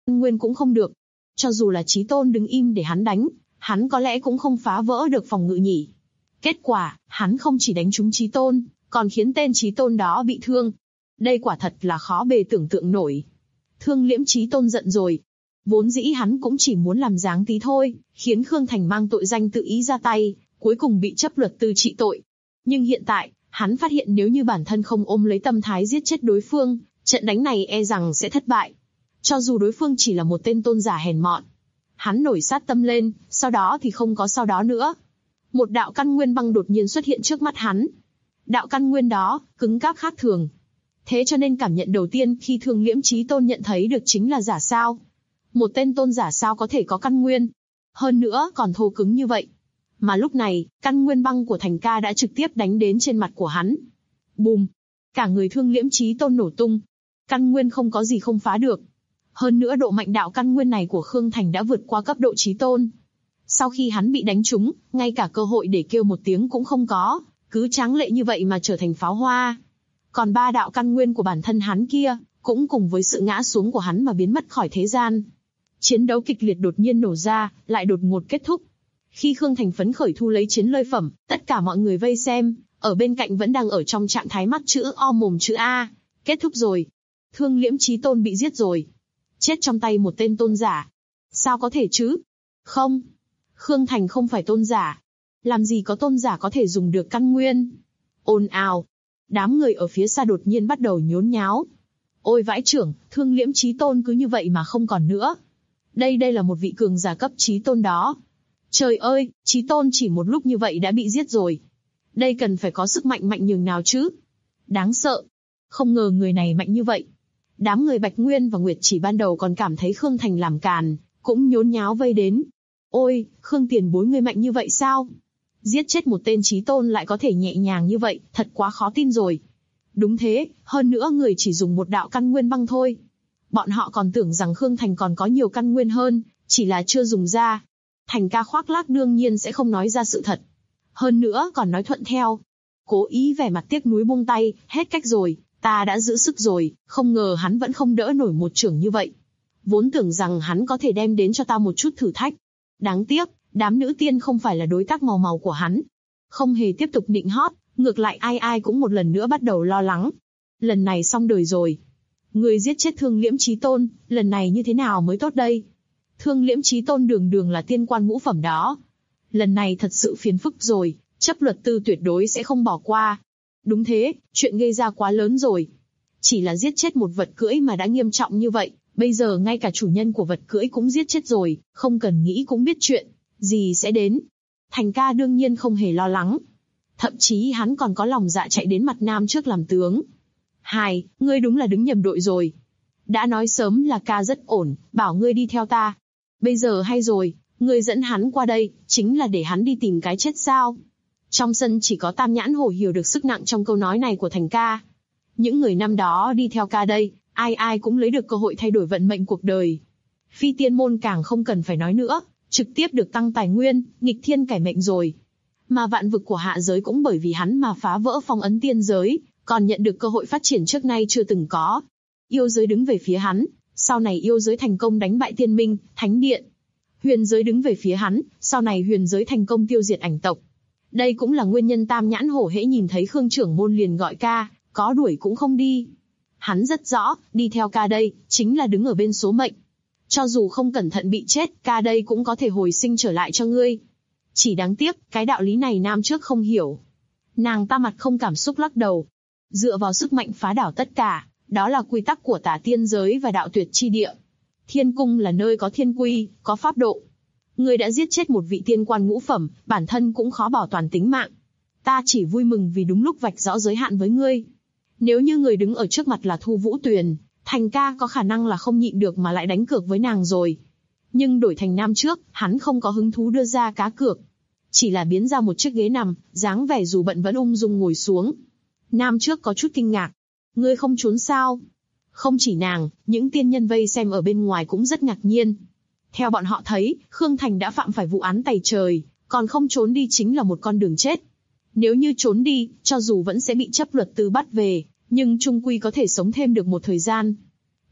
nguyên cũng không được. Cho dù là Chí Tôn đứng im để hắn đánh, hắn có lẽ cũng không phá vỡ được phòng ngự nhỉ. Kết quả, hắn không chỉ đánh trúng Chí Tôn, còn khiến tên Chí Tôn đó bị thương. Đây quả thật là khó bề tưởng tượng nổi. Thương Liễm Chí Tôn giận rồi. Vốn dĩ hắn cũng chỉ muốn làm dáng tí thôi, khiến Khương Thành mang tội danh tự ý ra tay, cuối cùng bị chấp luật tư trị tội. Nhưng hiện tại, hắn phát hiện nếu như bản thân không ôm lấy tâm thái giết chết đối phương, trận đánh này e rằng sẽ thất bại. Cho dù đối phương chỉ là một tên tôn giả hèn mọn. Hắn nổi sát tâm lên, sau đó thì không có sau đó nữa. Một đạo căn nguyên băng đột nhiên xuất hiện trước mắt hắn. Đạo căn nguyên đó, cứng cáp khác thường. Thế cho nên cảm nhận đầu tiên khi Thương Liễm Chí Tôn nhận thấy được chính là giả sao. Một tên tôn giả sao có thể có căn nguyên. Hơn nữa còn thô cứng như vậy. Mà lúc này, căn nguyên băng của Thành Ca đã trực tiếp đánh đến trên mặt của hắn. Bùm! Cả người Thương Liễm Chí Tôn nổ tung. Căn nguyên không có gì không phá được. Hơn nữa độ mạnh đạo căn nguyên này của Khương Thành đã vượt qua cấp độ Chí Tôn. Sau khi hắn bị đánh trúng, ngay cả cơ hội để kêu một tiếng cũng không có, cứ tráng lệ như vậy mà trở thành pháo hoa. Còn 3 đạo căn nguyên của bản thân hắn kia, cũng cùng với sự ngã xuống của hắn mà biến mất khỏi thế gian. Chiến đấu kịch liệt đột nhiên nổ ra, lại đột ngột kết thúc. Khi Khương Thành phấn khởi thu lấy chiến lợi phẩm, tất cả mọi người vây xem, ở bên cạnh vẫn đang ở trong trạng thái mắt chữ O mồm chữ A. Kết thúc rồi. Thương Liễm Chí Tôn bị giết rồi. Chết trong tay một tên tôn giả. Sao có thể chứ? Không. Khương Thành không phải tôn giả. Làm gì có tôn giả có thể dùng được căn nguyên? Ồn ào. Đám người ở phía xa đột nhiên bắt đầu nhốn nháo. Ôi vãi chưởng, Thương Liễm Chí Tôn cứ như vậy mà không còn nữa. Đây là một vị cường giả cấp Chí Tôn đó. Trời ơi, Chí Tôn chỉ một lúc như vậy đã bị giết rồi. Đây cần phải có sức mạnh nhường nào chứ? Đáng sợ. Không ngờ người này mạnh như vậy. Đám người Bạch Nguyên và Nguyệt Chỉ ban đầu còn cảm thấy Khương Thành làm càn, cũng nhốn nháo vây đến. Ôi, Khương tiền bối ngươi mạnh như vậy sao? Giết chết một tên Chí Tôn lại có thể nhẹ nhàng như vậy, thật quá khó tin rồi. Đúng thế, hơn nữa người chỉ dùng một đạo căn nguyên băng thôi. Bọn họ còn tưởng rằng Khương Thành còn có nhiều căn nguyên hơn, chỉ là chưa dùng ra. Thành Ca khoác lác đương nhiên sẽ không nói ra sự thật. Hơn nữa còn nói thuận theo. Cố ý vẻ mặt tiếc nuối buông tay, hết cách rồi, ta đã giữ sức rồi, không ngờ hắn vẫn không đỡ nổi một chưởng như vậy. Vốn tưởng rằng hắn có thể đem đến cho ta một chút thử thách. Đáng tiếc, đám nữ tiên không phải là đối tác màu của hắn. Không hề tiếp tục nịnh hót, ngược lại ai cũng một lần nữa bắt đầu lo lắng. Lần này xong đời rồi. Người giết chết Thương Liễm Chí Tôn, lần này như thế nào mới tốt đây? Thương Liễm Chí Tôn đường là tiên quan ngũ phẩm đó. Lần này thật sự phiền phức rồi, chấp luật tư tuyệt đối sẽ không bỏ qua. Đúng thế, chuyện gây ra quá lớn rồi. Chỉ là giết chết một vật cưỡi mà đã nghiêm trọng như vậy, bây giờ ngay cả chủ nhân của vật cưỡi cũng giết chết rồi, không cần nghĩ cũng biết chuyện gì sẽ đến. Thành Ca đương nhiên không hề lo lắng. Thậm chí hắn còn có lòng dạ chạy đến mặt Nam trước làm tướng. Hai, ngươi đúng là đứng nhầm đội rồi. Đã nói sớm là ca rất ổn, bảo ngươi đi theo ta. Bây giờ hay rồi, ngươi dẫn hắn qua đây, chính là để hắn đi tìm cái chết sao? Trong sân chỉ có Tam Nhãn Hổ hiểu được sức nặng trong câu nói này của Thành Ca. Những người năm đó đi theo ca đây, ai cũng lấy được cơ hội thay đổi vận mệnh cuộc đời. Phi tiên môn càng không cần phải nói nữa, trực tiếp được tăng tài nguyên, nghịch thiên cải mệnh rồi. Mà vạn vực của hạ giới cũng bởi vì hắn mà phá vỡ phong ấn tiên giới, còn nhận được cơ hội phát triển trước nay chưa từng có. Yêu giới đứng về phía hắn, sau này yêu giới thành công đánh bại tiên minh, thánh điện. Huyền giới đứng về phía hắn, sau này huyền giới thành công tiêu diệt ảnh tộc. Đây cũng là nguyên nhân Tam Nhãn Hổ hễ nhìn thấy Khương trưởng môn liền gọi ca, có đuổi cũng không đi. Hắn rất rõ, đi theo ca đây, chính là đứng ở bên số mệnh. Cho dù không cẩn thận bị chết, ca đây cũng có thể hồi sinh trở lại cho ngươi. Chỉ đáng tiếc, cái đạo lý này nam trước không hiểu. Nàng ta mặt không cảm xúc lắc đầu. Dựa vào sức mạnh phá đảo tất cả, đó là quy tắc của tả tiên giới và đạo tuyệt chi địa. Thiên cung là nơi có thiên quy, có pháp độ. Ngươi đã giết chết một vị tiên quan ngũ phẩm, bản thân cũng khó bảo toàn tính mạng. Ta chỉ vui mừng vì đúng lúc vạch rõ giới hạn với ngươi. Nếu như người đứng ở trước mặt là Thu Vũ Tuyền, Thành Ca có khả năng là không nhịn được mà lại đánh cược với nàng rồi. Nhưng đổi thành năm trước, hắn không có hứng thú đưa ra cá cược. Chỉ là biến ra một chiếc ghế nằm, dáng vẻ dù bận vẫn ung dung ngồi xuống. Nam trước có chút kinh ngạc. Ngươi không trốn sao? Không chỉ nàng, những tiên nhân vây xem ở bên ngoài cũng rất ngạc nhiên. Theo bọn họ thấy, Khương Thành đã phạm phải vụ án tày trời, còn không trốn đi chính là một con đường chết. Nếu như trốn đi, cho dù vẫn sẽ bị chấp luật tư bắt về, nhưng chung quy có thể sống thêm được một thời gian.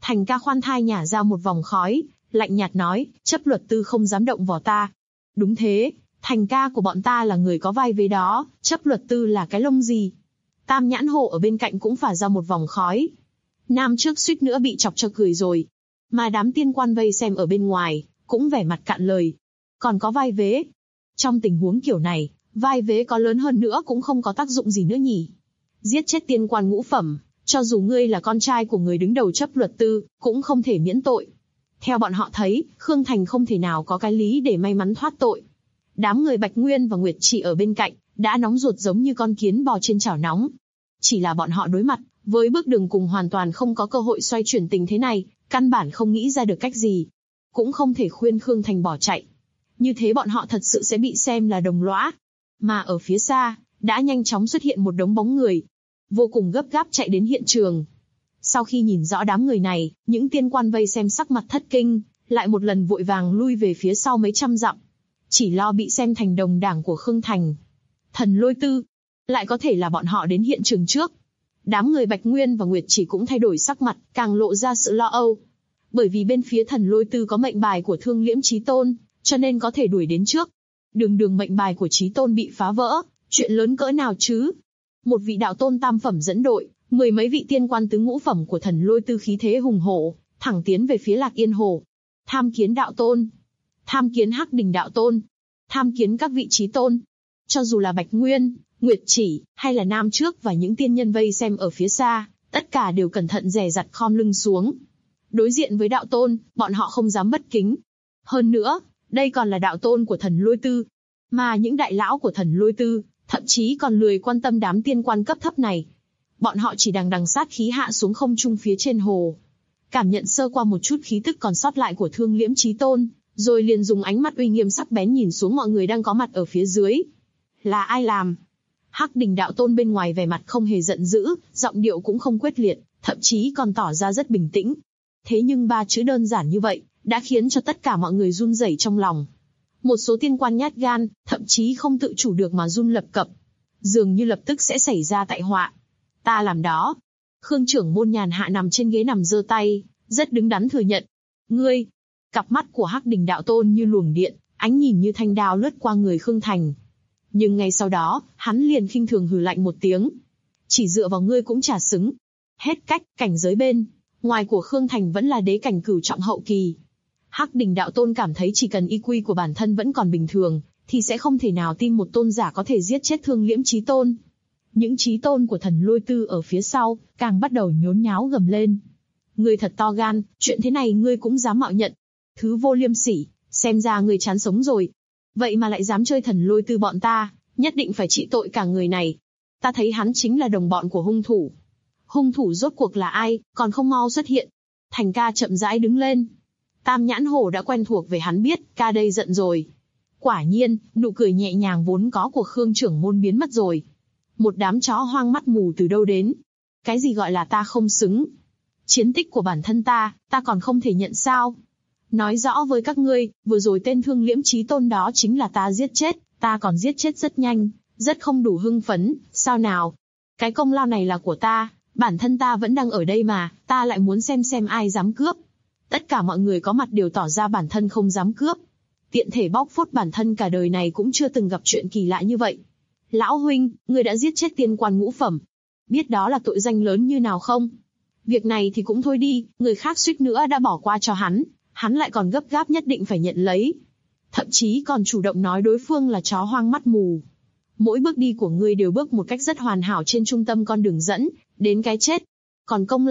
Thành ca khoan thai nhả ra một vòng khói, lạnh nhạt nói, chấp luật tư không dám động vào ta. Đúng thế, Thành ca của bọn ta là người có vai vế đó, chấp luật tư là cái lông gì. Tam nhãn hổ ở bên cạnh cũng phả ra một vòng khói. Nam trước suýt nữa bị chọc cho cười rồi. Mà đám tiên quan vây xem ở bên ngoài, cũng vẻ mặt cạn lời. Còn có vai vế. Trong tình huống kiểu này, vai vế có lớn hơn nữa cũng không có tác dụng gì nữa nhỉ. Giết chết tiên quan ngũ phẩm, cho dù ngươi là con trai của người đứng đầu chấp luật tư, cũng không thể miễn tội. Theo bọn họ thấy, Khương Thành không thể nào có cái lý để may mắn thoát tội. Đám người Bạch Nguyên và Nguyệt Trì ở bên cạnh, đã nóng ruột giống như con kiến bò trên chảo nóng. Chỉ là bọn họ đối mặt với bước đường cùng hoàn toàn không có cơ hội xoay chuyển tình thế này, căn bản không nghĩ ra được cách gì. Cũng không thể khuyên Khương Thành bỏ chạy. Như thế bọn họ thật sự sẽ bị xem là đồng lõa. Mà ở phía xa, đã nhanh chóng xuất hiện một đống bóng người. Vô cùng gấp gáp chạy đến hiện trường. Sau khi nhìn rõ đám người này, những tiên quan vây xem sắc mặt thất kinh, lại một lần vội vàng lui về phía sau mấy trăm dặm. Chỉ lo bị xem thành đồng đảng của Khương Thành. Thần Lôi Tư, lại có thể là bọn họ đến hiện trường trước. Đám người Bạch Nguyên và Nguyệt Chỉ cũng thay đổi sắc mặt, càng lộ ra sự lo âu. Bởi vì bên phía Thần Lôi Tư có mệnh bài của Thương Liễm Chí Tôn, cho nên có thể đuổi đến trước. Đường mệnh bài của Chí Tôn bị phá vỡ, chuyện lớn cỡ nào chứ? Một vị đạo tôn tam phẩm dẫn đội, 10 mấy vị tiên quan tứ ngũ phẩm của Thần Lôi Tư khí thế hùng hổ, thẳng tiến về phía Lạc Yên Hồ. Tham kiến đạo tôn, tham kiến Hắc Đình đạo tôn, tham kiến các vị chí tôn. Cho dù là Bạch Nguyên, Nguyệt Chỉ, hay là Nam Trước và những tiên nhân vây xem ở phía xa, tất cả đều cẩn thận dè dặt khom lưng xuống. Đối diện với đạo tôn, bọn họ không dám bất kính. Hơn nữa, đây còn là đạo tôn của Thần Lôi Tư. Mà những đại lão của Thần Lôi Tư, thậm chí còn lười quan tâm đám tiên quan cấp thấp này. Bọn họ chỉ đằng sát khí hạ xuống không trung phía trên hồ. Cảm nhận sơ qua một chút khí tức còn sót lại của Thương Liễm Chí Tôn, rồi liền dùng ánh mắt uy nghiêm sắc bén nhìn xuống mọi người đang có mặt ở phía dưới. Là ai làm? Hắc Đình đạo tôn bên ngoài vẻ mặt không hề giận dữ, giọng điệu cũng không quyết liệt, thậm chí còn tỏ ra rất bình tĩnh. Thế nhưng 3 chữ đơn giản như vậy, đã khiến cho tất cả mọi người run rẩy trong lòng. Một số tiên quan nhát gan, thậm chí không tự chủ được mà run lập cập. Dường như lập tức sẽ xảy ra tai họa. Ta làm đó. Khương trưởng môn nhàn hạ nằm trên ghế nằm giơ tay, rất đứng đắn thừa nhận. Ngươi! Cặp mắt của Hắc Đình đạo tôn như luồng điện, ánh nhìn như thanh đao lướt qua người Khương Thành. Nhưng ngay sau đó, hắn liền khinh thường hừ lạnh một tiếng. Chỉ dựa vào ngươi cũng chả xứng. Hết cách, cảnh giới bên ngoài của Khương Thành vẫn là đế cảnh cửu trọng hậu kỳ. Hắc Đình đạo tôn cảm thấy chỉ cần IQ của bản thân vẫn còn bình thường, thì sẽ không thể nào tin một tôn giả có thể giết chết Thương Liễm Chí Tôn. Những chí tôn của Thần Lôi Tư ở phía sau, càng bắt đầu nhốn nháo gầm lên. Ngươi thật to gan, chuyện thế này ngươi cũng dám mạo nhận. Thứ vô liêm sỉ, xem ra ngươi chán sống rồi. Vậy mà lại dám chơi Thần Lôi Tư bọn ta, nhất định phải trị tội cả người này. Ta thấy hắn chính là đồng bọn của hung thủ. Hung thủ rốt cuộc là ai, còn không mau xuất hiện. Thành ca chậm rãi đứng lên. Tam nhãn hổ đã quen thuộc về hắn biết, ca đây giận rồi. Quả nhiên, nụ cười nhẹ nhàng vốn có của Khương trưởng môn biến mất rồi. Một đám chó hoang mắt mù từ đâu đến. Cái gì gọi là ta không xứng? Chiến tích của bản thân ta còn không thể nhận sao? Nói rõ với các ngươi, vừa rồi tên Thương Liễm Chí Tôn đó chính là ta giết chết, ta còn giết chết rất nhanh, rất không đủ hưng phấn, sao nào? Cái công lao này là của ta, bản thân ta vẫn đang ở đây mà, ta lại muốn xem ai dám cướp. Tất cả mọi người có mặt đều tỏ ra bản thân không dám cướp. Tiện thể bóc phốt bản thân cả đời này cũng chưa từng gặp chuyện kỳ lạ như vậy. Lão huynh, người đã giết chết tiên quan ngũ phẩm. Biết đó là tội danh lớn như nào không? Việc này thì cũng thôi đi, người khác suýt nữa đã bỏ qua cho hắn lại còn gấp gáp nhất định phải nhận lấy. Thậm chí còn chủ động nói đối phương là chó hoang mắt mù. Mỗi bước đi của ngươi đều bước một cách rất hoàn hảo trên trung tâm con đường dẫn đến cái chết. Còn công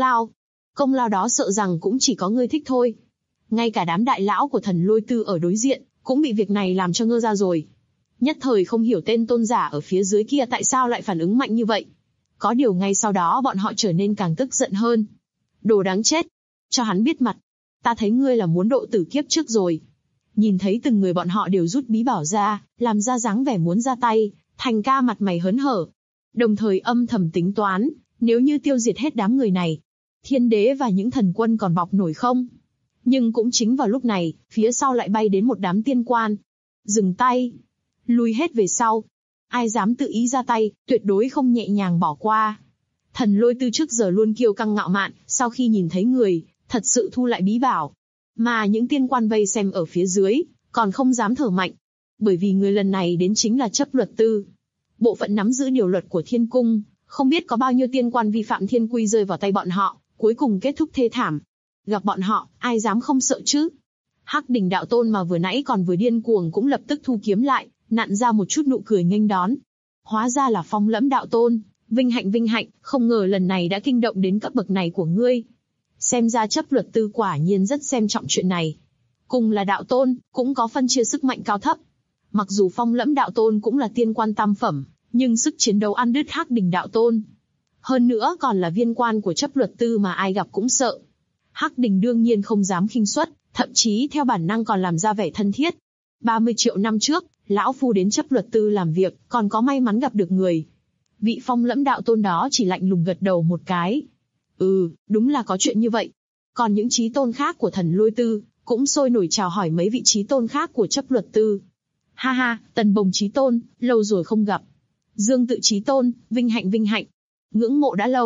lao đó sợ rằng cũng chỉ có ngươi thích thôi. Ngay cả đám đại lão của Thần Lôi Tư ở đối diện cũng bị việc này làm cho ngơ ra rồi. Nhất thời không hiểu tên tôn giả ở phía dưới kia tại sao lại phản ứng mạnh như vậy. Có điều ngay sau đó bọn họ trở nên càng tức giận hơn. Đồ đáng chết! Cho hắn biết mặt! Ta thấy ngươi là muốn độ tử kiếp trước rồi. Nhìn thấy từng người bọn họ đều rút bí bảo ra, làm ra dáng vẻ muốn ra tay, Thành ca mặt mày hớn hở. Đồng thời âm thầm tính toán, nếu như tiêu diệt hết đám người này, thiên đế và những thần quân còn bọc nổi không? Nhưng cũng chính vào lúc này, phía sau lại bay đến một đám tiên quan. Dừng tay! Lùi hết về sau. Ai dám tự ý ra tay, tuyệt đối không nhẹ nhàng bỏ qua. Thần Lôi Tư trước giờ luôn kiêu căng ngạo mạn, sau khi nhìn thấy người thật sự thu lại bí bảo. Mà những tiên quan vây xem ở phía dưới, còn không dám thở mạnh. Bởi vì người lần này đến chính là chấp luật tư. Bộ phận nắm giữ điều luật của thiên cung, không biết có bao nhiêu tiên quan vi phạm thiên quy rơi vào tay bọn họ, cuối cùng kết thúc thê thảm. Gặp bọn họ, ai dám không sợ chứ? Hắc Đỉnh đạo tôn mà vừa nãy còn vừa điên cuồng cũng lập tức thu kiếm lại, nặn ra một chút nụ cười nghênh đón. Hóa ra là Phong Lẫm đạo tôn, vinh hạnh, không ngờ lần này đã kinh động đến cấp bậc này của ngươi. Xem ra chấp luật tư quả nhiên rất xem trọng chuyện này. Cùng là đạo tôn, cũng có phân chia sức mạnh cao thấp. Mặc dù Phong Lẫm đạo tôn cũng là tiên quan tam phẩm, nhưng sức chiến đấu ăn đứt Hắc Đỉnh đạo tôn. Hơn nữa còn là viên quan của chấp luật tư mà ai gặp cũng sợ. Hắc Đỉnh đương nhiên không dám khinh suất, thậm chí theo bản năng còn làm ra vẻ thân thiết. 30 triệu năm trước, lão phu đến chấp luật tư làm việc, còn có may mắn gặp được người. Vị Phong Lẫm đạo tôn đó chỉ lạnh lùng gật đầu một cái. Đúng là có chuyện như vậy. Còn những chí tôn khác của Thần Lôi Tư, cũng sôi nổi chào hỏi mấy vị chí tôn khác của chấp luật tư. Ha ha, Tần Bồng chí tôn, lâu rồi không gặp. Dương Tự chí tôn, vinh hạnh. Ngưỡng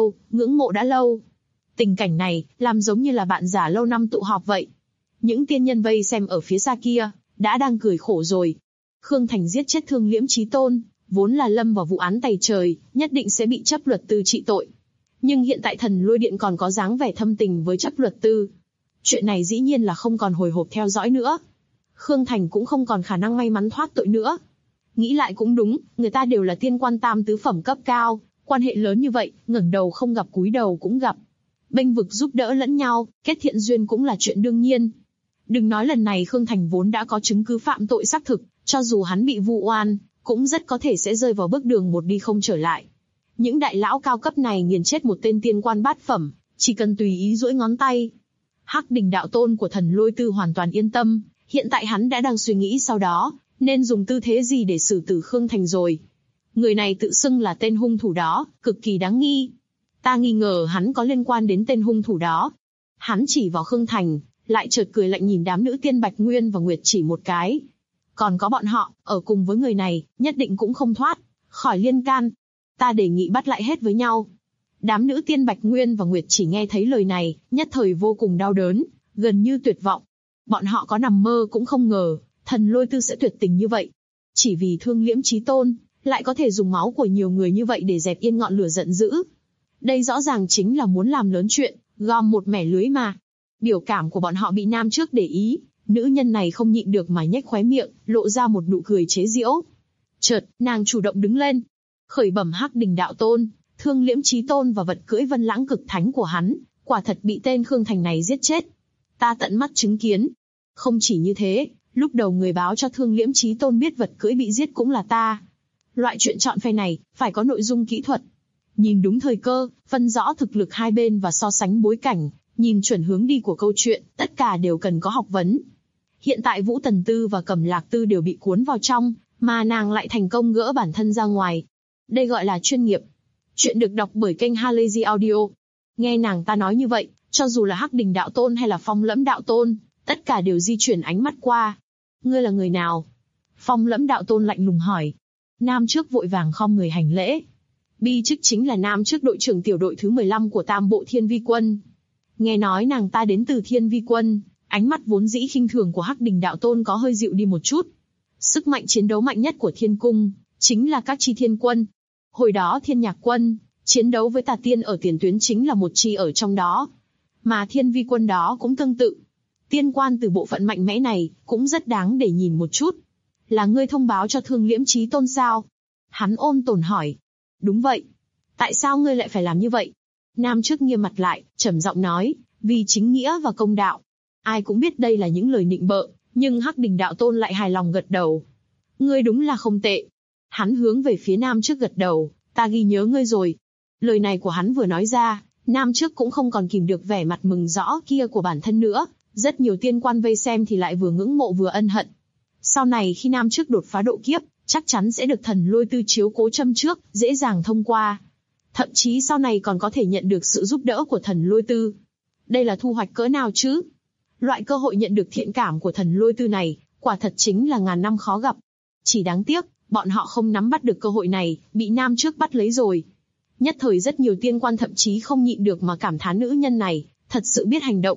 mộ đã lâu. Tình cảnh này, làm giống như là bạn già lâu năm tụ họp vậy. Những tiên nhân vây xem ở phía xa kia, đã đang cười khổ rồi. Khương Thành giết chết Thương Liễm chí tôn, vốn là lâm vào vụ án tày trời, nhất định sẽ bị chấp luật tư trị tội. Nhưng hiện tại Thần Lôi Điện còn có dáng vẻ thâm tình với chấp luật tư. Chuyện này dĩ nhiên là không còn hồi hộp theo dõi nữa. Khương Thành cũng không còn khả năng may mắn thoát tội nữa. Nghĩ lại cũng đúng, người ta đều là tiên quan tam tứ phẩm cấp cao, quan hệ lớn như vậy, ngẩng đầu không gặp cúi đầu cũng gặp. Bênh vực giúp đỡ lẫn nhau, kết thiện duyên cũng là chuyện đương nhiên. Đừng nói lần này Khương Thành vốn đã có chứng cứ phạm tội xác thực, cho dù hắn bị vu oan, cũng rất có thể sẽ rơi vào bước đường một đi không trở lại. Những đại lão cao cấp này nghiền chết một tên tiên quan bát phẩm, chỉ cần tùy ý duỗi ngón tay. Hắc Đỉnh đạo tôn của Thần Lôi Tư hoàn toàn yên tâm, hiện tại hắn đã đang suy nghĩ sau đó, nên dùng tư thế gì để xử tử Khương Thành rồi. Người này tự xưng là tên hung thủ đó, cực kỳ đáng nghi. Ta nghi ngờ hắn có liên quan đến tên hung thủ đó. Hắn chỉ vào Khương Thành, lại chợt cười lạnh nhìn đám nữ tiên Bạch Nguyên và Nguyệt Chỉ một cái. Còn có bọn họ, ở cùng với người này, nhất định cũng không thoát khỏi liên can. Ta đề nghị bắt lại hết với nhau. Đám nữ tiên Bạch Nguyên và Nguyệt Chỉ nghe thấy lời này, nhất thời vô cùng đau đớn, gần như tuyệt vọng. Bọn họ có nằm mơ cũng không ngờ, Thần Lôi Tư sẽ tuyệt tình như vậy. Chỉ vì Thương Liễm chí tôn, lại có thể dùng máu của nhiều người như vậy để dẹp yên ngọn lửa giận dữ. Đây rõ ràng chính là muốn làm lớn chuyện, gom một mẻ lưới mà. Biểu cảm của bọn họ bị nam trước để ý, nữ nhân này không nhịn được mà nhếch khóe miệng, lộ ra một nụ cười chế giễu. Chợt, nàng chủ động đứng lên, khởi bẩm Hắc Đỉnh đạo tôn, Thương Liễm chí tôn và vật cưỡi Vân Lãng cực thánh của hắn, quả thật bị tên Khương Thành này giết chết. Ta tận mắt chứng kiến. Không chỉ như thế, lúc đầu người báo cho Thương Liễm chí tôn biết vật cưỡi bị giết cũng là ta. Loại chuyện chọn phe này, phải có nội dung kỹ thuật. Nhìn đúng thời cơ, phân rõ thực lực hai bên và so sánh bối cảnh, nhìn chuẩn hướng đi của câu chuyện, tất cả đều cần có học vấn. Hiện tại Vũ Tần Tư và Cẩm Lạc Tư đều bị cuốn vào trong, mà nàng lại thành công gỡ bản thân ra ngoài. Đây gọi là chuyên nghiệp. Chuyện được đọc bởi kênh Halazy Audio. Nghe nàng ta nói như vậy, cho dù là Hắc Đỉnh đạo tôn hay là Phong Lẫm đạo tôn, tất cả đều di chuyển ánh mắt qua. Ngươi là người nào? Phong Lẫm đạo tôn lạnh lùng hỏi. Nam trước vội vàng khom người hành lễ. Bi chức chính là nam trước đội trưởng tiểu đội thứ 15 của Tam Bộ Thiên Vi Quân. Nghe nói nàng ta đến từ Thiên Vi Quân, ánh mắt vốn dĩ khinh thường của Hắc Đỉnh đạo tôn có hơi dịu đi một chút. Sức mạnh chiến đấu mạnh nhất của Thiên Cung, chính là các chi thiên quân. Hồi đó Thiên Nhạc Quân, chiến đấu với Tà Tiên ở tiền tuyến chính là một chi ở trong đó. Mà Thiên Vi Quân đó cũng tương tự. Tiên quan từ bộ phận mạnh mẽ này, cũng rất đáng để nhìn một chút. Là ngươi thông báo cho Thương Liễm chí tôn sao? Hắn ôn tồn hỏi. Đúng vậy. Tại sao ngươi lại phải làm như vậy? Nam trước nghiêm mặt lại, trầm giọng nói, vì chính nghĩa và công đạo. Ai cũng biết đây là những lời nịnh bợ, nhưng Hắc Đỉnh đạo tôn lại hài lòng gật đầu. Ngươi đúng là không tệ. Hắn hướng về phía Nam trước gật đầu, ta ghi nhớ ngươi rồi. Lời này của hắn vừa nói ra, Nam trước cũng không còn kìm được vẻ mặt mừng rõ kia của bản thân nữa. Rất nhiều tiên quan vây xem thì lại vừa ngưỡng mộ vừa ân hận. Sau này khi Nam trước đột phá độ kiếp, chắc chắn sẽ được Thần Lôi Tư chiếu cố châm trước, dễ dàng thông qua. Thậm chí sau này còn có thể nhận được sự giúp đỡ của Thần Lôi Tư. Đây là thu hoạch cỡ nào chứ? Loại cơ hội nhận được thiện cảm của Thần Lôi Tư này, quả thật chính là ngàn năm khó gặp. Chỉ đáng tiếc, bọn họ không nắm bắt được cơ hội này, bị Nam trước bắt lấy rồi. Nhất thời rất nhiều tiên quan thậm chí không nhịn được mà cảm thán nữ nhân này, thật sự biết hành động.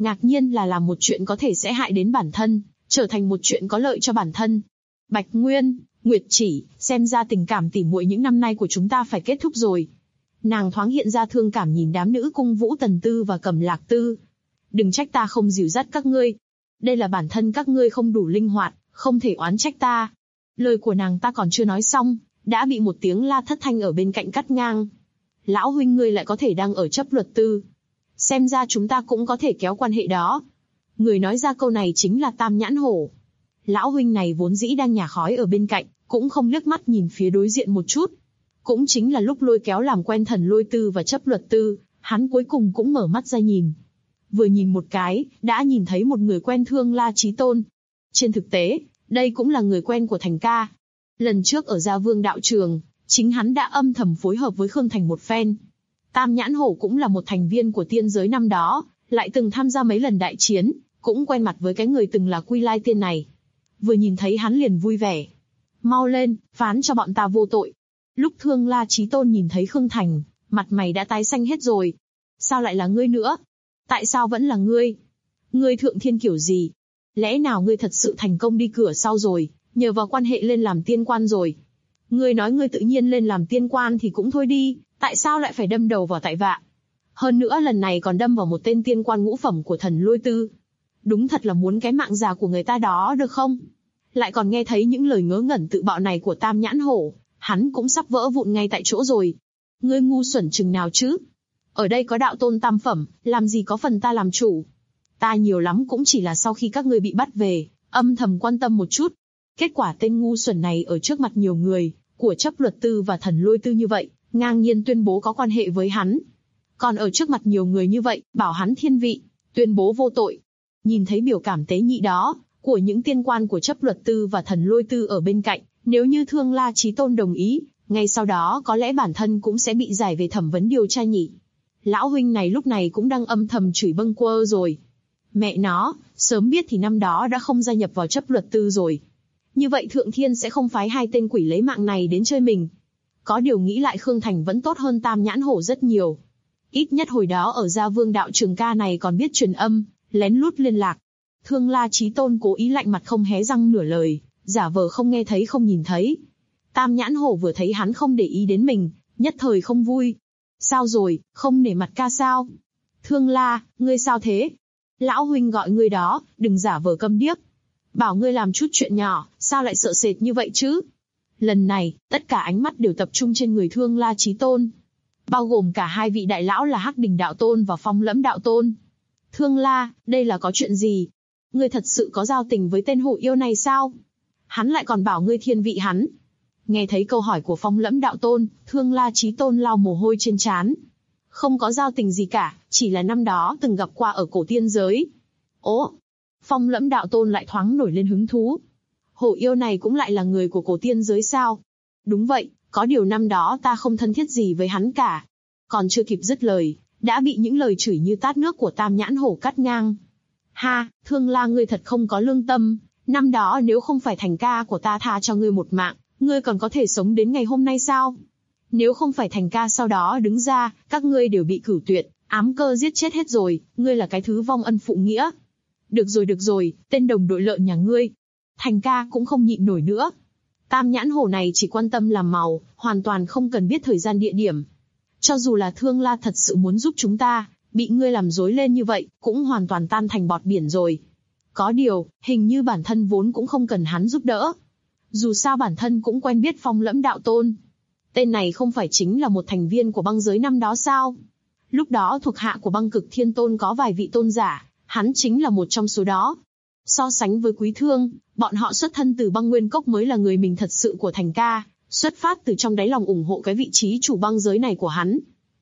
ngạc nhiên là làm một chuyện có thể sẽ hại đến bản thân, trở thành một chuyện có lợi cho bản thân. Bạch Nguyên, Nguyệt Chỉ, xem ra tình cảm tỉ muội những năm nay của chúng ta phải kết thúc rồi. Nàng thoáng hiện ra thương cảm nhìn đám nữ cung Vũ Tần Tư và Cẩm Lạc Tư. Đừng trách ta không dìu dắt các ngươi. Đây là bản thân các ngươi không đủ linh hoạt, không thể oán trách ta. Lời của nàng ta còn chưa nói xong, đã bị một tiếng la thất thanh ở bên cạnh cắt ngang. Lão huynh ngươi lại có thể đang ở chấp luật tư. Xem ra chúng ta cũng có thể kéo quan hệ đó. Người nói ra câu này chính là Tam Nhãn Hổ. Lão huynh này vốn dĩ đang nhả khói ở bên cạnh, cũng không liếc mắt nhìn phía đối diện một chút. Cũng chính là lúc lôi kéo làm quen Thần Lôi Tư và chấp luật tư, hắn cuối cùng cũng mở mắt ra nhìn. Vừa nhìn một cái, đã nhìn thấy một người quen Thương La Chí Tôn. Trên thực tế, đây cũng là người quen của Thành ca. Lần trước ở Gia Vương đạo trường, chính hắn đã âm thầm phối hợp với Khương Thành một phen. Tam Nhãn Hổ cũng là một thành viên của tiên giới năm đó, lại từng tham gia mấy lần đại chiến, cũng quen mặt với cái người từng là Quy Lai Tiên này. Vừa nhìn thấy hắn liền vui vẻ. Mau lên, phán cho bọn ta vô tội. Lúc Thương La Chí Tôn nhìn thấy Khương Thành, mặt mày đã tái xanh hết rồi. Sao lại là ngươi nữa? Tại sao vẫn là ngươi? Ngươi thượng thiên kiểu gì? Lẽ nào ngươi thật sự thành công đi cửa sau rồi, nhờ vào quan hệ lên làm tiên quan rồi? Ngươi nói ngươi tự nhiên lên làm tiên quan thì cũng thôi đi, tại sao lại phải đâm đầu vào tại vạ? Hơn nữa lần này còn đâm vào một tên tiên quan ngũ phẩm của Thần Lôi Tư. Đúng thật là muốn cái mạng già của người ta đó được không? Lại còn nghe thấy những lời ngớ ngẩn tự bạo này của Tam Nhãn Hổ, hắn cũng sắp vỡ vụn ngay tại chỗ rồi. Ngươi ngu xuẩn chừng nào chứ? Ở đây có đạo tôn tam phẩm, làm gì có phần ta làm chủ? Ta nhiều lắm cũng chỉ là sau khi các ngươi bị bắt về, âm thầm quan tâm một chút. Kết quả tên ngu xuẩn này ở trước mặt nhiều người, của chấp luật tư và Thần Lôi Tư như vậy, ngang nhiên tuyên bố có quan hệ với hắn. Còn ở trước mặt nhiều người như vậy, bảo hắn thiên vị, tuyên bố vô tội. Nhìn thấy biểu cảm tế nhị đó, của những tiên quan của chấp luật tư và Thần Lôi Tư ở bên cạnh, nếu như Thương La Chí Tôn đồng ý, ngay sau đó có lẽ bản thân cũng sẽ bị giải về thẩm vấn điều tra nhỉ. Lão huynh này lúc này cũng đang âm thầm chửi bâng quơ rồi. Mẹ nó, sớm biết thì năm đó đã không gia nhập vào chấp luật tư rồi. Như vậy Thượng Thiên sẽ không phái hai tên quỷ lấy mạng này đến chơi mình. Có điều nghĩ lại Khương Thành vẫn tốt hơn Tam Nhãn Hổ rất nhiều. Ít nhất hồi đó ở Gia Vương đạo trường ca này còn biết truyền âm, lén lút liên lạc. Thương La Chí Tôn cố ý lạnh mặt không hé răng nửa lời, giả vờ không nghe thấy không nhìn thấy. Tam Nhãn Hổ vừa thấy hắn không để ý đến mình, nhất thời không vui. Sao rồi, không nể mặt ca sao? Thương La, ngươi sao thế? Lão huynh gọi ngươi đó, đừng giả vờ câm điếc. Bảo ngươi làm chút chuyện nhỏ, sao lại sợ sệt như vậy chứ? Lần này, tất cả ánh mắt đều tập trung trên người Thương La Chí Tôn. Bao gồm cả hai vị đại lão là Hắc Đình Đạo Tôn và Phong Lẫm Đạo Tôn. Thương La, đây là có chuyện gì? Ngươi thật sự có giao tình với tên hổ yêu này sao? Hắn lại còn bảo ngươi thiên vị hắn. Nghe thấy câu hỏi của Phong Lẫm Đạo Tôn, Thương La Chí Tôn lau mồ hôi trên trán. Không có giao tình gì cả, chỉ là năm đó từng gặp qua ở cổ tiên giới. Ố! Phong Lẫm Đạo Tôn lại thoáng nổi lên hứng thú. Hổ yêu này cũng lại là người của cổ tiên giới sao? Đúng vậy, có điều năm đó ta không thân thiết gì với hắn cả. Còn chưa kịp dứt lời, đã bị những lời chửi như tát nước của Tam Nhãn Hổ cắt ngang. Ha, Thương La ngươi thật không có lương tâm, năm đó nếu không phải Thành ca của ta tha cho ngươi một mạng, ngươi còn có thể sống đến ngày hôm nay sao? Nếu không phải Thành ca sau đó đứng ra, các ngươi đều bị cửu tuyệt, ám cơ giết chết hết rồi, ngươi là cái thứ vong ân phụ nghĩa. Được rồi, tên đồng đội lợn nhà ngươi. Thành ca cũng không nhịn nổi nữa. Tam Nhãn Hổ này chỉ quan tâm làm màu, hoàn toàn không cần biết thời gian địa điểm. Cho dù là Thương La thật sự muốn giúp chúng ta, bị ngươi làm rối lên như vậy, cũng hoàn toàn tan thành bọt biển rồi. Có điều, hình như bản thân vốn cũng không cần hắn giúp đỡ. Dù sao bản thân cũng quen biết Phong Lẫm Đạo Tôn. Tên này không phải chính là một thành viên của băng giới năm đó sao? Lúc đó thuộc hạ của băng cực thiên tôn có vài vị tôn giả, hắn chính là một trong số đó. So sánh với Quý Thương, bọn họ xuất thân từ băng nguyên cốc mới là người mình thật sự của Thành ca, xuất phát từ trong đáy lòng ủng hộ cái vị trí chủ băng giới này của hắn.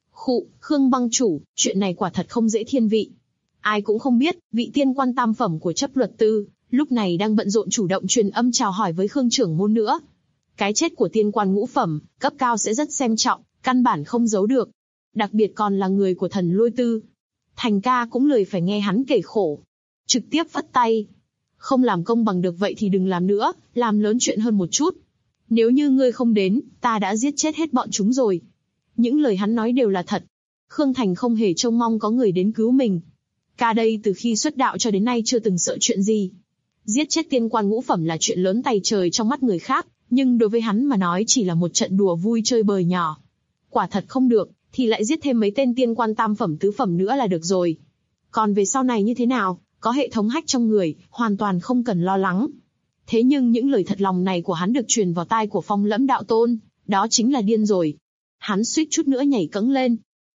Khương băng chủ, chuyện này quả thật không dễ thiên vị. Ai cũng không biết, vị tiên quan tam phẩm của chấp luật tư, lúc này đang bận rộn chủ động truyền âm chào hỏi với Khương trưởng môn nữa. Cái chết của tiên quan ngũ phẩm, cấp cao sẽ rất xem trọng, căn bản không giấu được. Đặc biệt còn là người của Thần Lôi Tư. Thành ca cũng lười phải nghe hắn kể khổ. Trực tiếp vất tay. Không làm công bằng được vậy thì đừng làm nữa, làm lớn chuyện hơn một chút. Nếu như ngươi không đến, ta đã giết chết hết bọn chúng rồi. Những lời hắn nói đều là thật. Khương Thành không hề trông mong có người đến cứu mình. Ca đây từ khi xuất đạo cho đến nay chưa từng sợ chuyện gì. Giết chết tiên quan ngũ phẩm là chuyện lớn tày trời trong mắt người khác, nhưng đối với hắn mà nói chỉ là một trận đùa vui chơi bời nhỏ. Quả thật không được, thì lại giết thêm mấy tên tiên quan tam phẩm tứ phẩm nữa là được rồi. Còn về sau này như thế nào, có hệ thống hack trong người, hoàn toàn không cần lo lắng. Thế nhưng những lời thật lòng này của hắn được truyền vào tai của Phong Lẫm đạo tôn, đó chính là điên rồi. Hắn suýt chút nữa nhảy cẫng lên.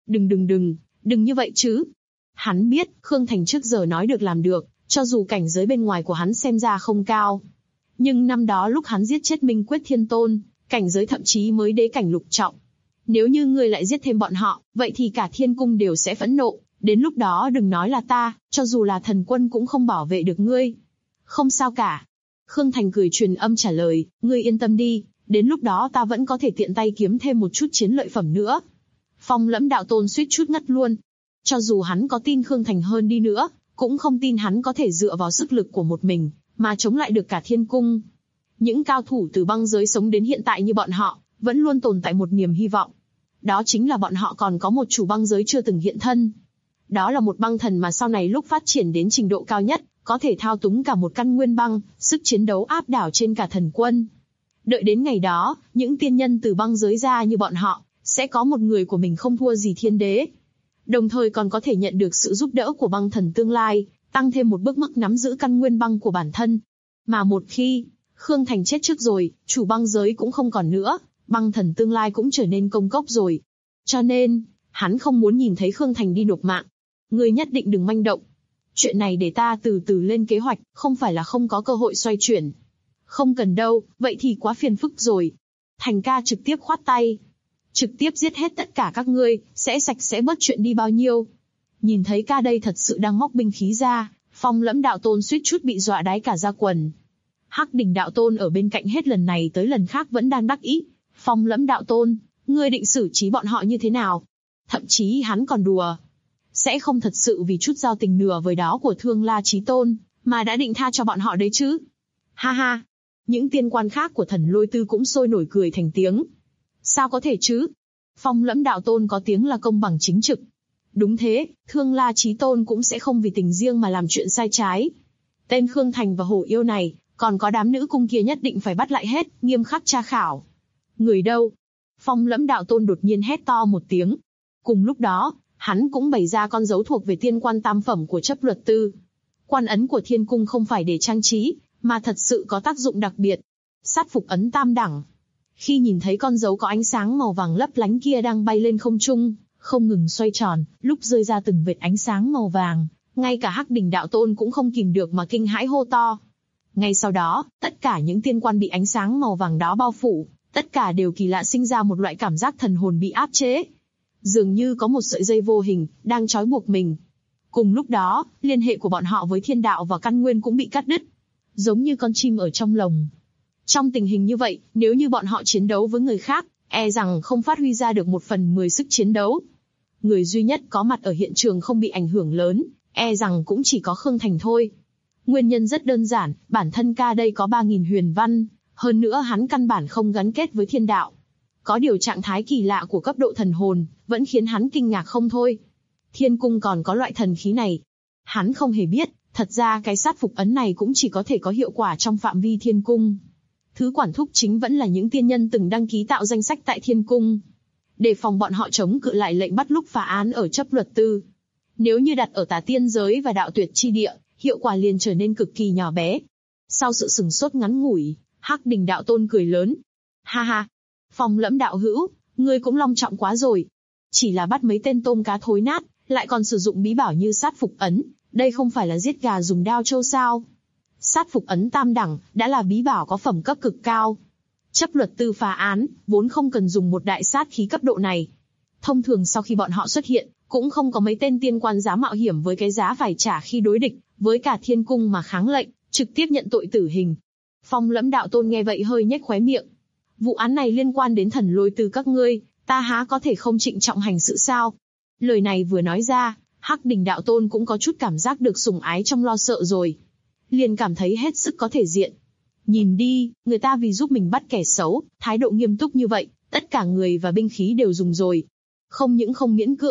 Đừng như vậy chứ. Hắn biết, Khương Thành trước giờ nói được làm được, cho dù cảnh giới bên ngoài của hắn xem ra không cao. Nhưng năm đó lúc hắn giết chết Minh Quyết Thiên Tôn, cảnh giới thậm chí mới đế cảnh lục trọng. Nếu như ngươi lại giết thêm bọn họ, vậy thì cả thiên cung đều sẽ phẫn nộ. Đến lúc đó đừng nói là ta, cho dù là thần quân cũng không bảo vệ được ngươi. Không sao cả. Khương Thành cười truyền âm trả lời, ngươi yên tâm đi, đến lúc đó ta vẫn có thể tiện tay kiếm thêm một chút chiến lợi phẩm nữa. Phong Lẫm đạo tôn suýt chút ngất luôn. Cho dù hắn có tin Khương Thành hơn đi nữa, cũng không tin hắn có thể dựa vào sức lực của một mình, mà chống lại được cả thiên cung. Những cao thủ từ băng giới sống đến hiện tại như bọn họ, vẫn luôn tồn tại một niềm hy vọng. Đó chính là bọn họ còn có một chủ băng giới chưa từng hiện thân. Đó là một băng thần mà sau này lúc phát triển đến trình độ cao nhất, có thể thao túng cả một căn nguyên băng, sức chiến đấu áp đảo trên cả thần quân. Đợi đến ngày đó, những tiên nhân từ băng giới ra như bọn họ, sẽ có một người của mình không thua gì thiên đế. Đồng thời còn có thể nhận được sự giúp đỡ của băng thần tương lai, tăng thêm một bước mức nắm giữ căn nguyên băng của bản thân. Mà một khi Khương Thành chết trước rồi, chủ băng giới cũng không còn nữa, băng thần tương lai cũng trở nên công cốc rồi. Cho nên, hắn không muốn nhìn thấy Khương Thành đi nộp mạng. Ngươi nhất định đừng manh động. Chuyện này để ta từ từ lên kế hoạch, không phải là không có cơ hội xoay chuyển. Không cần đâu, vậy thì quá phiền phức rồi. Thành ca trực tiếp khoát tay. Trực tiếp giết hết tất cả các ngươi, sẽ sạch sẽ bớt chuyện đi bao nhiêu. Nhìn thấy ca đây thật sự đang móc binh khí ra, Phong Lẫm đạo tôn suýt chút bị dọa đái cả da quần. Hắc Đình đạo tôn ở bên cạnh hết lần này tới lần khác vẫn đang đắc ý. Phong Lẫm đạo tôn, ngươi định xử trí bọn họ như thế nào? Thậm chí hắn còn đùa. Sẽ không thật sự vì chút giao tình nửa vời đó của Thương La Chí Tôn, mà đã định tha cho bọn họ đấy chứ? Ha ha! Những tiên quan khác của Thần Lôi Tư cũng sôi nổi cười thành tiếng. Sao có thể chứ? Phong Lẫm đạo tôn có tiếng là công bằng chính trực. Đúng thế, Thương La Chí Tôn cũng sẽ không vì tình riêng mà làm chuyện sai trái. Tên Khương Thành và Hổ Yêu này, còn có đám nữ cung kia nhất định phải bắt lại hết, nghiêm khắc tra khảo. Người đâu? Phong Lẫm đạo tôn đột nhiên hét to một tiếng. Cùng lúc đó, hắn cũng bày ra con dấu thuộc về tiên quan tam phẩm của chấp luật tư. Quan ấn của thiên cung không phải để trang trí, mà thật sự có tác dụng đặc biệt. Sát phục ấn tam đẳng. Khi nhìn thấy con dấu có ánh sáng màu vàng lấp lánh kia đang bay lên không trung, không ngừng xoay tròn, lúc rơi ra từng vệt ánh sáng màu vàng, ngay cả Hắc Đình đạo tôn cũng không kìm được mà kinh hãi hô to. Ngay sau đó, tất cả những tiên quan bị ánh sáng màu vàng đó bao phủ, tất cả đều kỳ lạ sinh ra một loại cảm giác thần hồn bị áp chế. Dường như có một sợi dây vô hình, đang trói buộc mình. Cùng lúc đó, liên hệ của bọn họ với thiên đạo và căn nguyên cũng bị cắt đứt. Giống như con chim ở trong lồng. Trong tình hình như vậy, nếu như bọn họ chiến đấu với người khác, e rằng không phát huy ra được 1/10 sức chiến đấu. Người duy nhất có mặt ở hiện trường không bị ảnh hưởng lớn, e rằng cũng chỉ có Khương Thành thôi. Nguyên nhân rất đơn giản, bản thân ca đây có 3.000 huyền văn, hơn nữa hắn căn bản không gắn kết với thiên đạo. Có điều trạng thái kỳ lạ của cấp độ thần hồn, vẫn khiến hắn kinh ngạc không thôi. Thiên cung còn có loại thần khí này. Hắn không hề biết, thật ra cái sát phục ấn này cũng chỉ có thể có hiệu quả trong phạm vi thiên cung. Thứ quản thúc chính vẫn là những tiên nhân từng đăng ký tạo danh sách tại thiên cung. Để phòng bọn họ chống cự lại lệnh bắt lúc phá án ở chấp luật tư. Nếu như đặt ở tà tiên giới và đạo tuyệt chi địa, hiệu quả liền trở nên cực kỳ nhỏ bé. Sau sự sửng sốt ngắn ngủi, Hắc Đình đạo tôn cười lớn. Ha ha! Phong Lẫm đạo hữu, ngươi cũng long trọng quá rồi. Chỉ là bắt mấy tên tôm cá thối nát, lại còn sử dụng bí bảo như sát phục ấn, đây không phải là giết gà dùng đao trâu sao? Sát phục ấn tam đẳng, đã là bí bảo có phẩm cấp cực cao. Chấp luật tư phá án, vốn không cần dùng một đại sát khí cấp độ này. Thông thường sau khi bọn họ xuất hiện, cũng không có mấy tên tiên quan dám mạo hiểm với cái giá phải trả khi đối địch, với cả thiên cung mà kháng lệnh, trực tiếp nhận tội tử hình. Phong Lẫm đạo tôn nghe vậy hơi nhếch khóe miệng. Vụ án này liên quan đến Thần Lôi Tư các ngươi, ta há có thể không trịnh trọng hành sự sao? Lời này vừa nói ra, Hắc Đình đạo tôn cũng có chút cảm giác được sủng ái trong lo sợ rồi. Liền cảm thấy hết sức có thể diện. Nhìn đi, người ta vì giúp mình bắt kẻ xấu, thái độ nghiêm túc như vậy, tất cả người và binh khí đều dùng rồi. Không những không miễn cưỡng,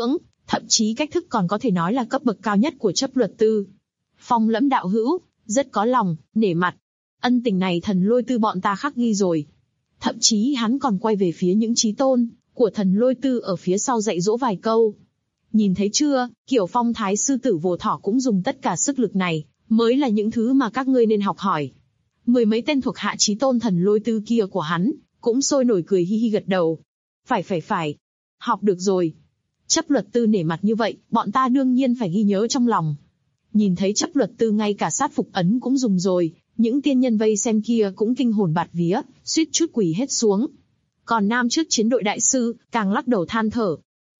thậm chí cách thức còn có thể nói là cấp bậc cao nhất của chấp luật tư. Phong Lẫm đạo hữu, rất có lòng, nể mặt. Ân tình này thần lôi tư bọn ta khắc ghi rồi. Thậm chí hắn còn quay về phía những chí tôn của thần lôi tư ở phía sau dạy dỗ vài câu. Nhìn thấy chưa, kiểu phong thái sư tử vô thỏ cũng dùng tất cả sức lực này, mới là những thứ mà các ngươi nên học hỏi. Mười mấy tên thuộc hạ chí tôn thần lôi tư kia của hắn, cũng sôi nổi cười hi hi gật đầu. Phải. Học được rồi. Chấp luật tư nể mặt như vậy, bọn ta đương nhiên phải ghi nhớ trong lòng. Nhìn thấy chấp luật tư ngay cả sát phục ấn cũng dùng rồi, những tiên nhân vây xem kia cũng kinh hồn bạt vía, suýt chút quỳ hết xuống. Còn nam trước chiến đội đại sư, càng lắc đầu than thở.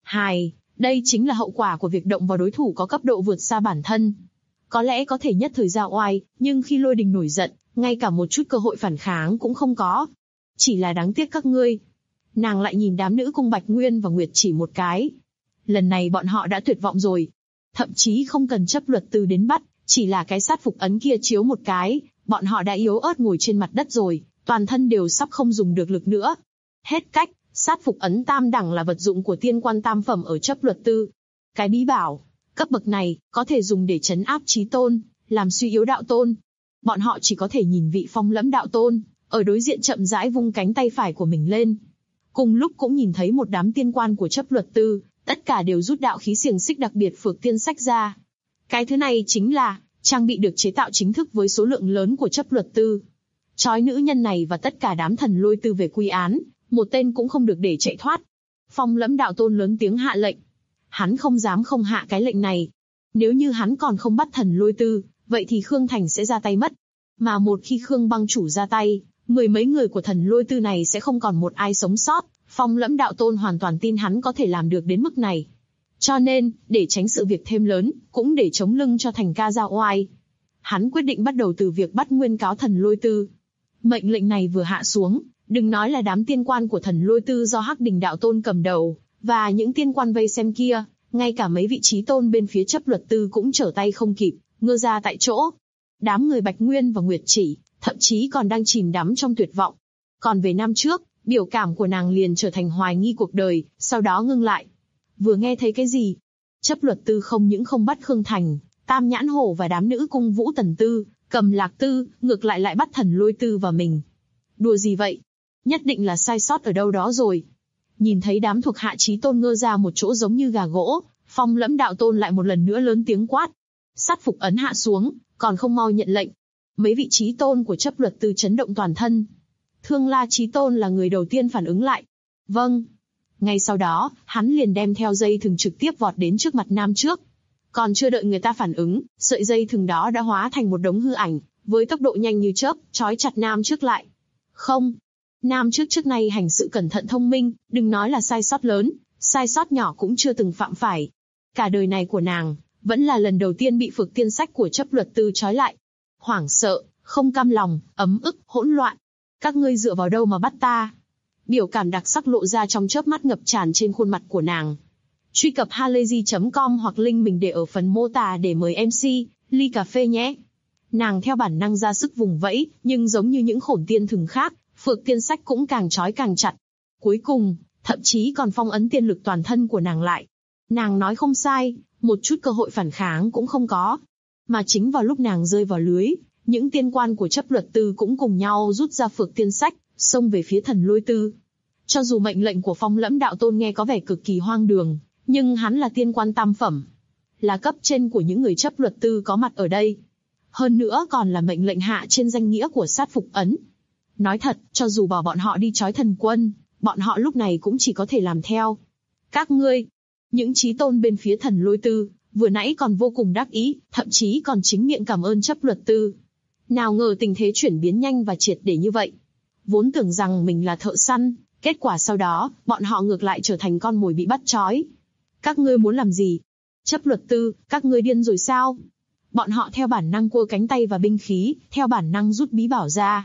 Đây chính là hậu quả của việc động vào đối thủ có cấp độ vượt xa bản thân. Có lẽ có thể nhất thời ra oai, nhưng khi lôi đình nổi giận, ngay cả một chút cơ hội phản kháng cũng không có. Chỉ là đáng tiếc các ngươi. Nàng lại nhìn đám nữ cung Bạch Nguyên và Nguyệt Chỉ một cái. Lần này bọn họ đã tuyệt vọng rồi. Thậm chí không cần chấp luật tư đến bắt, chỉ là cái sát phục ấn kia chiếu một cái, bọn họ đã yếu ớt ngồi trên mặt đất rồi, toàn thân đều sắp không dùng được lực nữa. Hết cách, sát phục ấn tam đẳng là vật dụng của tiên quan tam phẩm ở chấp luật tư. Cái bí bảo, cấp bậc này, có thể dùng để trấn áp chí tôn, làm suy yếu đạo tôn. Bọn họ chỉ có thể nhìn vị Phong Lẫm đạo tôn, ở đối diện chậm rãi vung cánh tay phải của mình lên. Cùng lúc cũng nhìn thấy một đám tiên quan của chấp luật tư, tất cả đều rút đạo khí xiềng xích đặc biệt Phược Tiên Sách ra. Cái thứ này chính là trang bị được chế tạo chính thức với số lượng lớn của chấp luật tư. Trói nữ nhân này và tất cả đám thần lôi tư về quy án, một tên cũng không được để chạy thoát. Phong Lẫm đạo tôn lớn tiếng hạ lệnh. Hắn không dám không hạ cái lệnh này. Nếu như hắn còn không bắt thần lôi tư, vậy thì Khương Thành sẽ ra tay mất. Mà một khi Khương băng chủ ra tay, mười mấy người của thần lôi tư này sẽ không còn một ai sống sót. Phong Lẫm đạo tôn hoàn toàn tin hắn có thể làm được đến mức này. Cho nên, để tránh sự việc thêm lớn, cũng để chống lưng cho Thành ca ra oai, hắn quyết định bắt đầu từ việc bắt nguyên cáo thần lôi tư. Mệnh lệnh này vừa hạ xuống, đừng nói là đám tiên quan của thần lôi tư do Hắc Đình đạo tôn cầm đầu, và những tiên quan vây xem kia, ngay cả mấy vị trí tôn bên phía chấp luật tư cũng trở tay không kịp, ngơ ra tại chỗ. Đám người Bạch Nguyên và Nguyệt Chỉ, thậm chí còn đang chìm đắm trong tuyệt vọng. Còn về năm trước, biểu cảm của nàng liền trở thành hoài nghi cuộc đời, sau đó ngưng lại. Vừa nghe thấy cái gì? Chấp luật tư không những không bắt Khương Thành, Tam Nhãn Hổ và đám nữ cung Vũ Tần Tư, Cầm Lạc Tư, ngược lại bắt thần lôi tư vào mình. Đùa gì vậy? Nhất định là sai sót ở đâu đó rồi. Nhìn thấy đám thuộc hạ chí tôn ngơ ra một chỗ giống như gà gỗ, Phong Lẫm đạo tôn lại một lần nữa lớn tiếng quát. Sát phục ấn hạ xuống, còn không mau nhận lệnh. Mấy vị chí tôn của chấp luật tư chấn động toàn thân. Thương La chí tôn là người đầu tiên phản ứng lại. Vâng. Ngay sau đó, hắn liền đem theo dây thừng trực tiếp vọt đến trước mặt nam trước. Còn chưa đợi người ta phản ứng, sợi dây thừng đó đã hóa thành một đống hư ảnh, với tốc độ nhanh như chớp, trói chặt nam trước lại. Không. Nam trước nay hành sự cẩn thận thông minh, đừng nói là sai sót lớn, sai sót nhỏ cũng chưa từng phạm phải. Cả đời này của nàng, vẫn là lần đầu tiên bị Phược Tiên Sách của chấp luật tư trói lại. Hoảng sợ, không cam lòng, ấm ức, hỗn loạn. Các ngươi dựa vào đâu mà bắt ta? Biểu cảm đặc sắc lộ ra trong chớp mắt ngập tràn trên khuôn mặt của nàng. Truy cập halayzi.com hoặc link mình để ở phần mô tả để mời MC, ly cà phê nhé. Nàng theo bản năng ra sức vùng vẫy, nhưng giống như những khổn tiên thừng khác, Phược Tiên Sách cũng càng trói càng chặt. Cuối cùng, thậm chí còn phong ấn tiên lực toàn thân của nàng lại. Nàng nói không sai, một chút cơ hội phản kháng cũng không có. Mà chính vào lúc nàng rơi vào lưới, những tiên quan của chấp luật tư cũng cùng nhau rút ra Phược Tiên Sách, xông về phía thần lôi tư. Cho dù mệnh lệnh của Phong Lẫm đạo tôn nghe có vẻ cực kỳ hoang đường, nhưng hắn là tiên quan tam phẩm, là cấp trên của những người chấp luật tư có mặt ở đây. Hơn nữa còn là mệnh lệnh hạ trên danh nghĩa của sát phục ấn. Nói thật, cho dù bảo bọn họ đi trói thần quân, bọn họ lúc này cũng chỉ có thể làm theo. Các ngươi, những chí tôn bên phía thần lôi tư, vừa nãy còn vô cùng đắc ý, thậm chí còn chính miệng cảm ơn chấp luật tư. Nào ngờ tình thế chuyển biến nhanh và triệt để như vậy. Vốn tưởng rằng mình là thợ săn, kết quả sau đó, bọn họ ngược lại trở thành con mồi bị bắt trói. Các ngươi muốn làm gì? Chấp luật tư, các ngươi điên rồi sao? Bọn họ theo bản năng cua cánh tay và binh khí, theo bản năng rút bí bảo ra.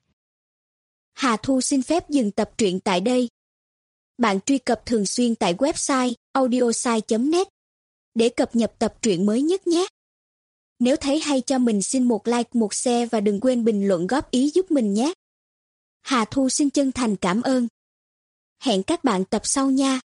Hà Thu xin phép dừng tập truyện tại đây. Bạn truy cập thường xuyên tại website audiosai.net để cập nhật tập truyện mới nhất nhé. Nếu thấy hay cho mình xin một like, một share và đừng quên bình luận góp ý giúp mình nhé. Hà Thu xin chân thành cảm ơn. Hẹn các bạn tập sau nha.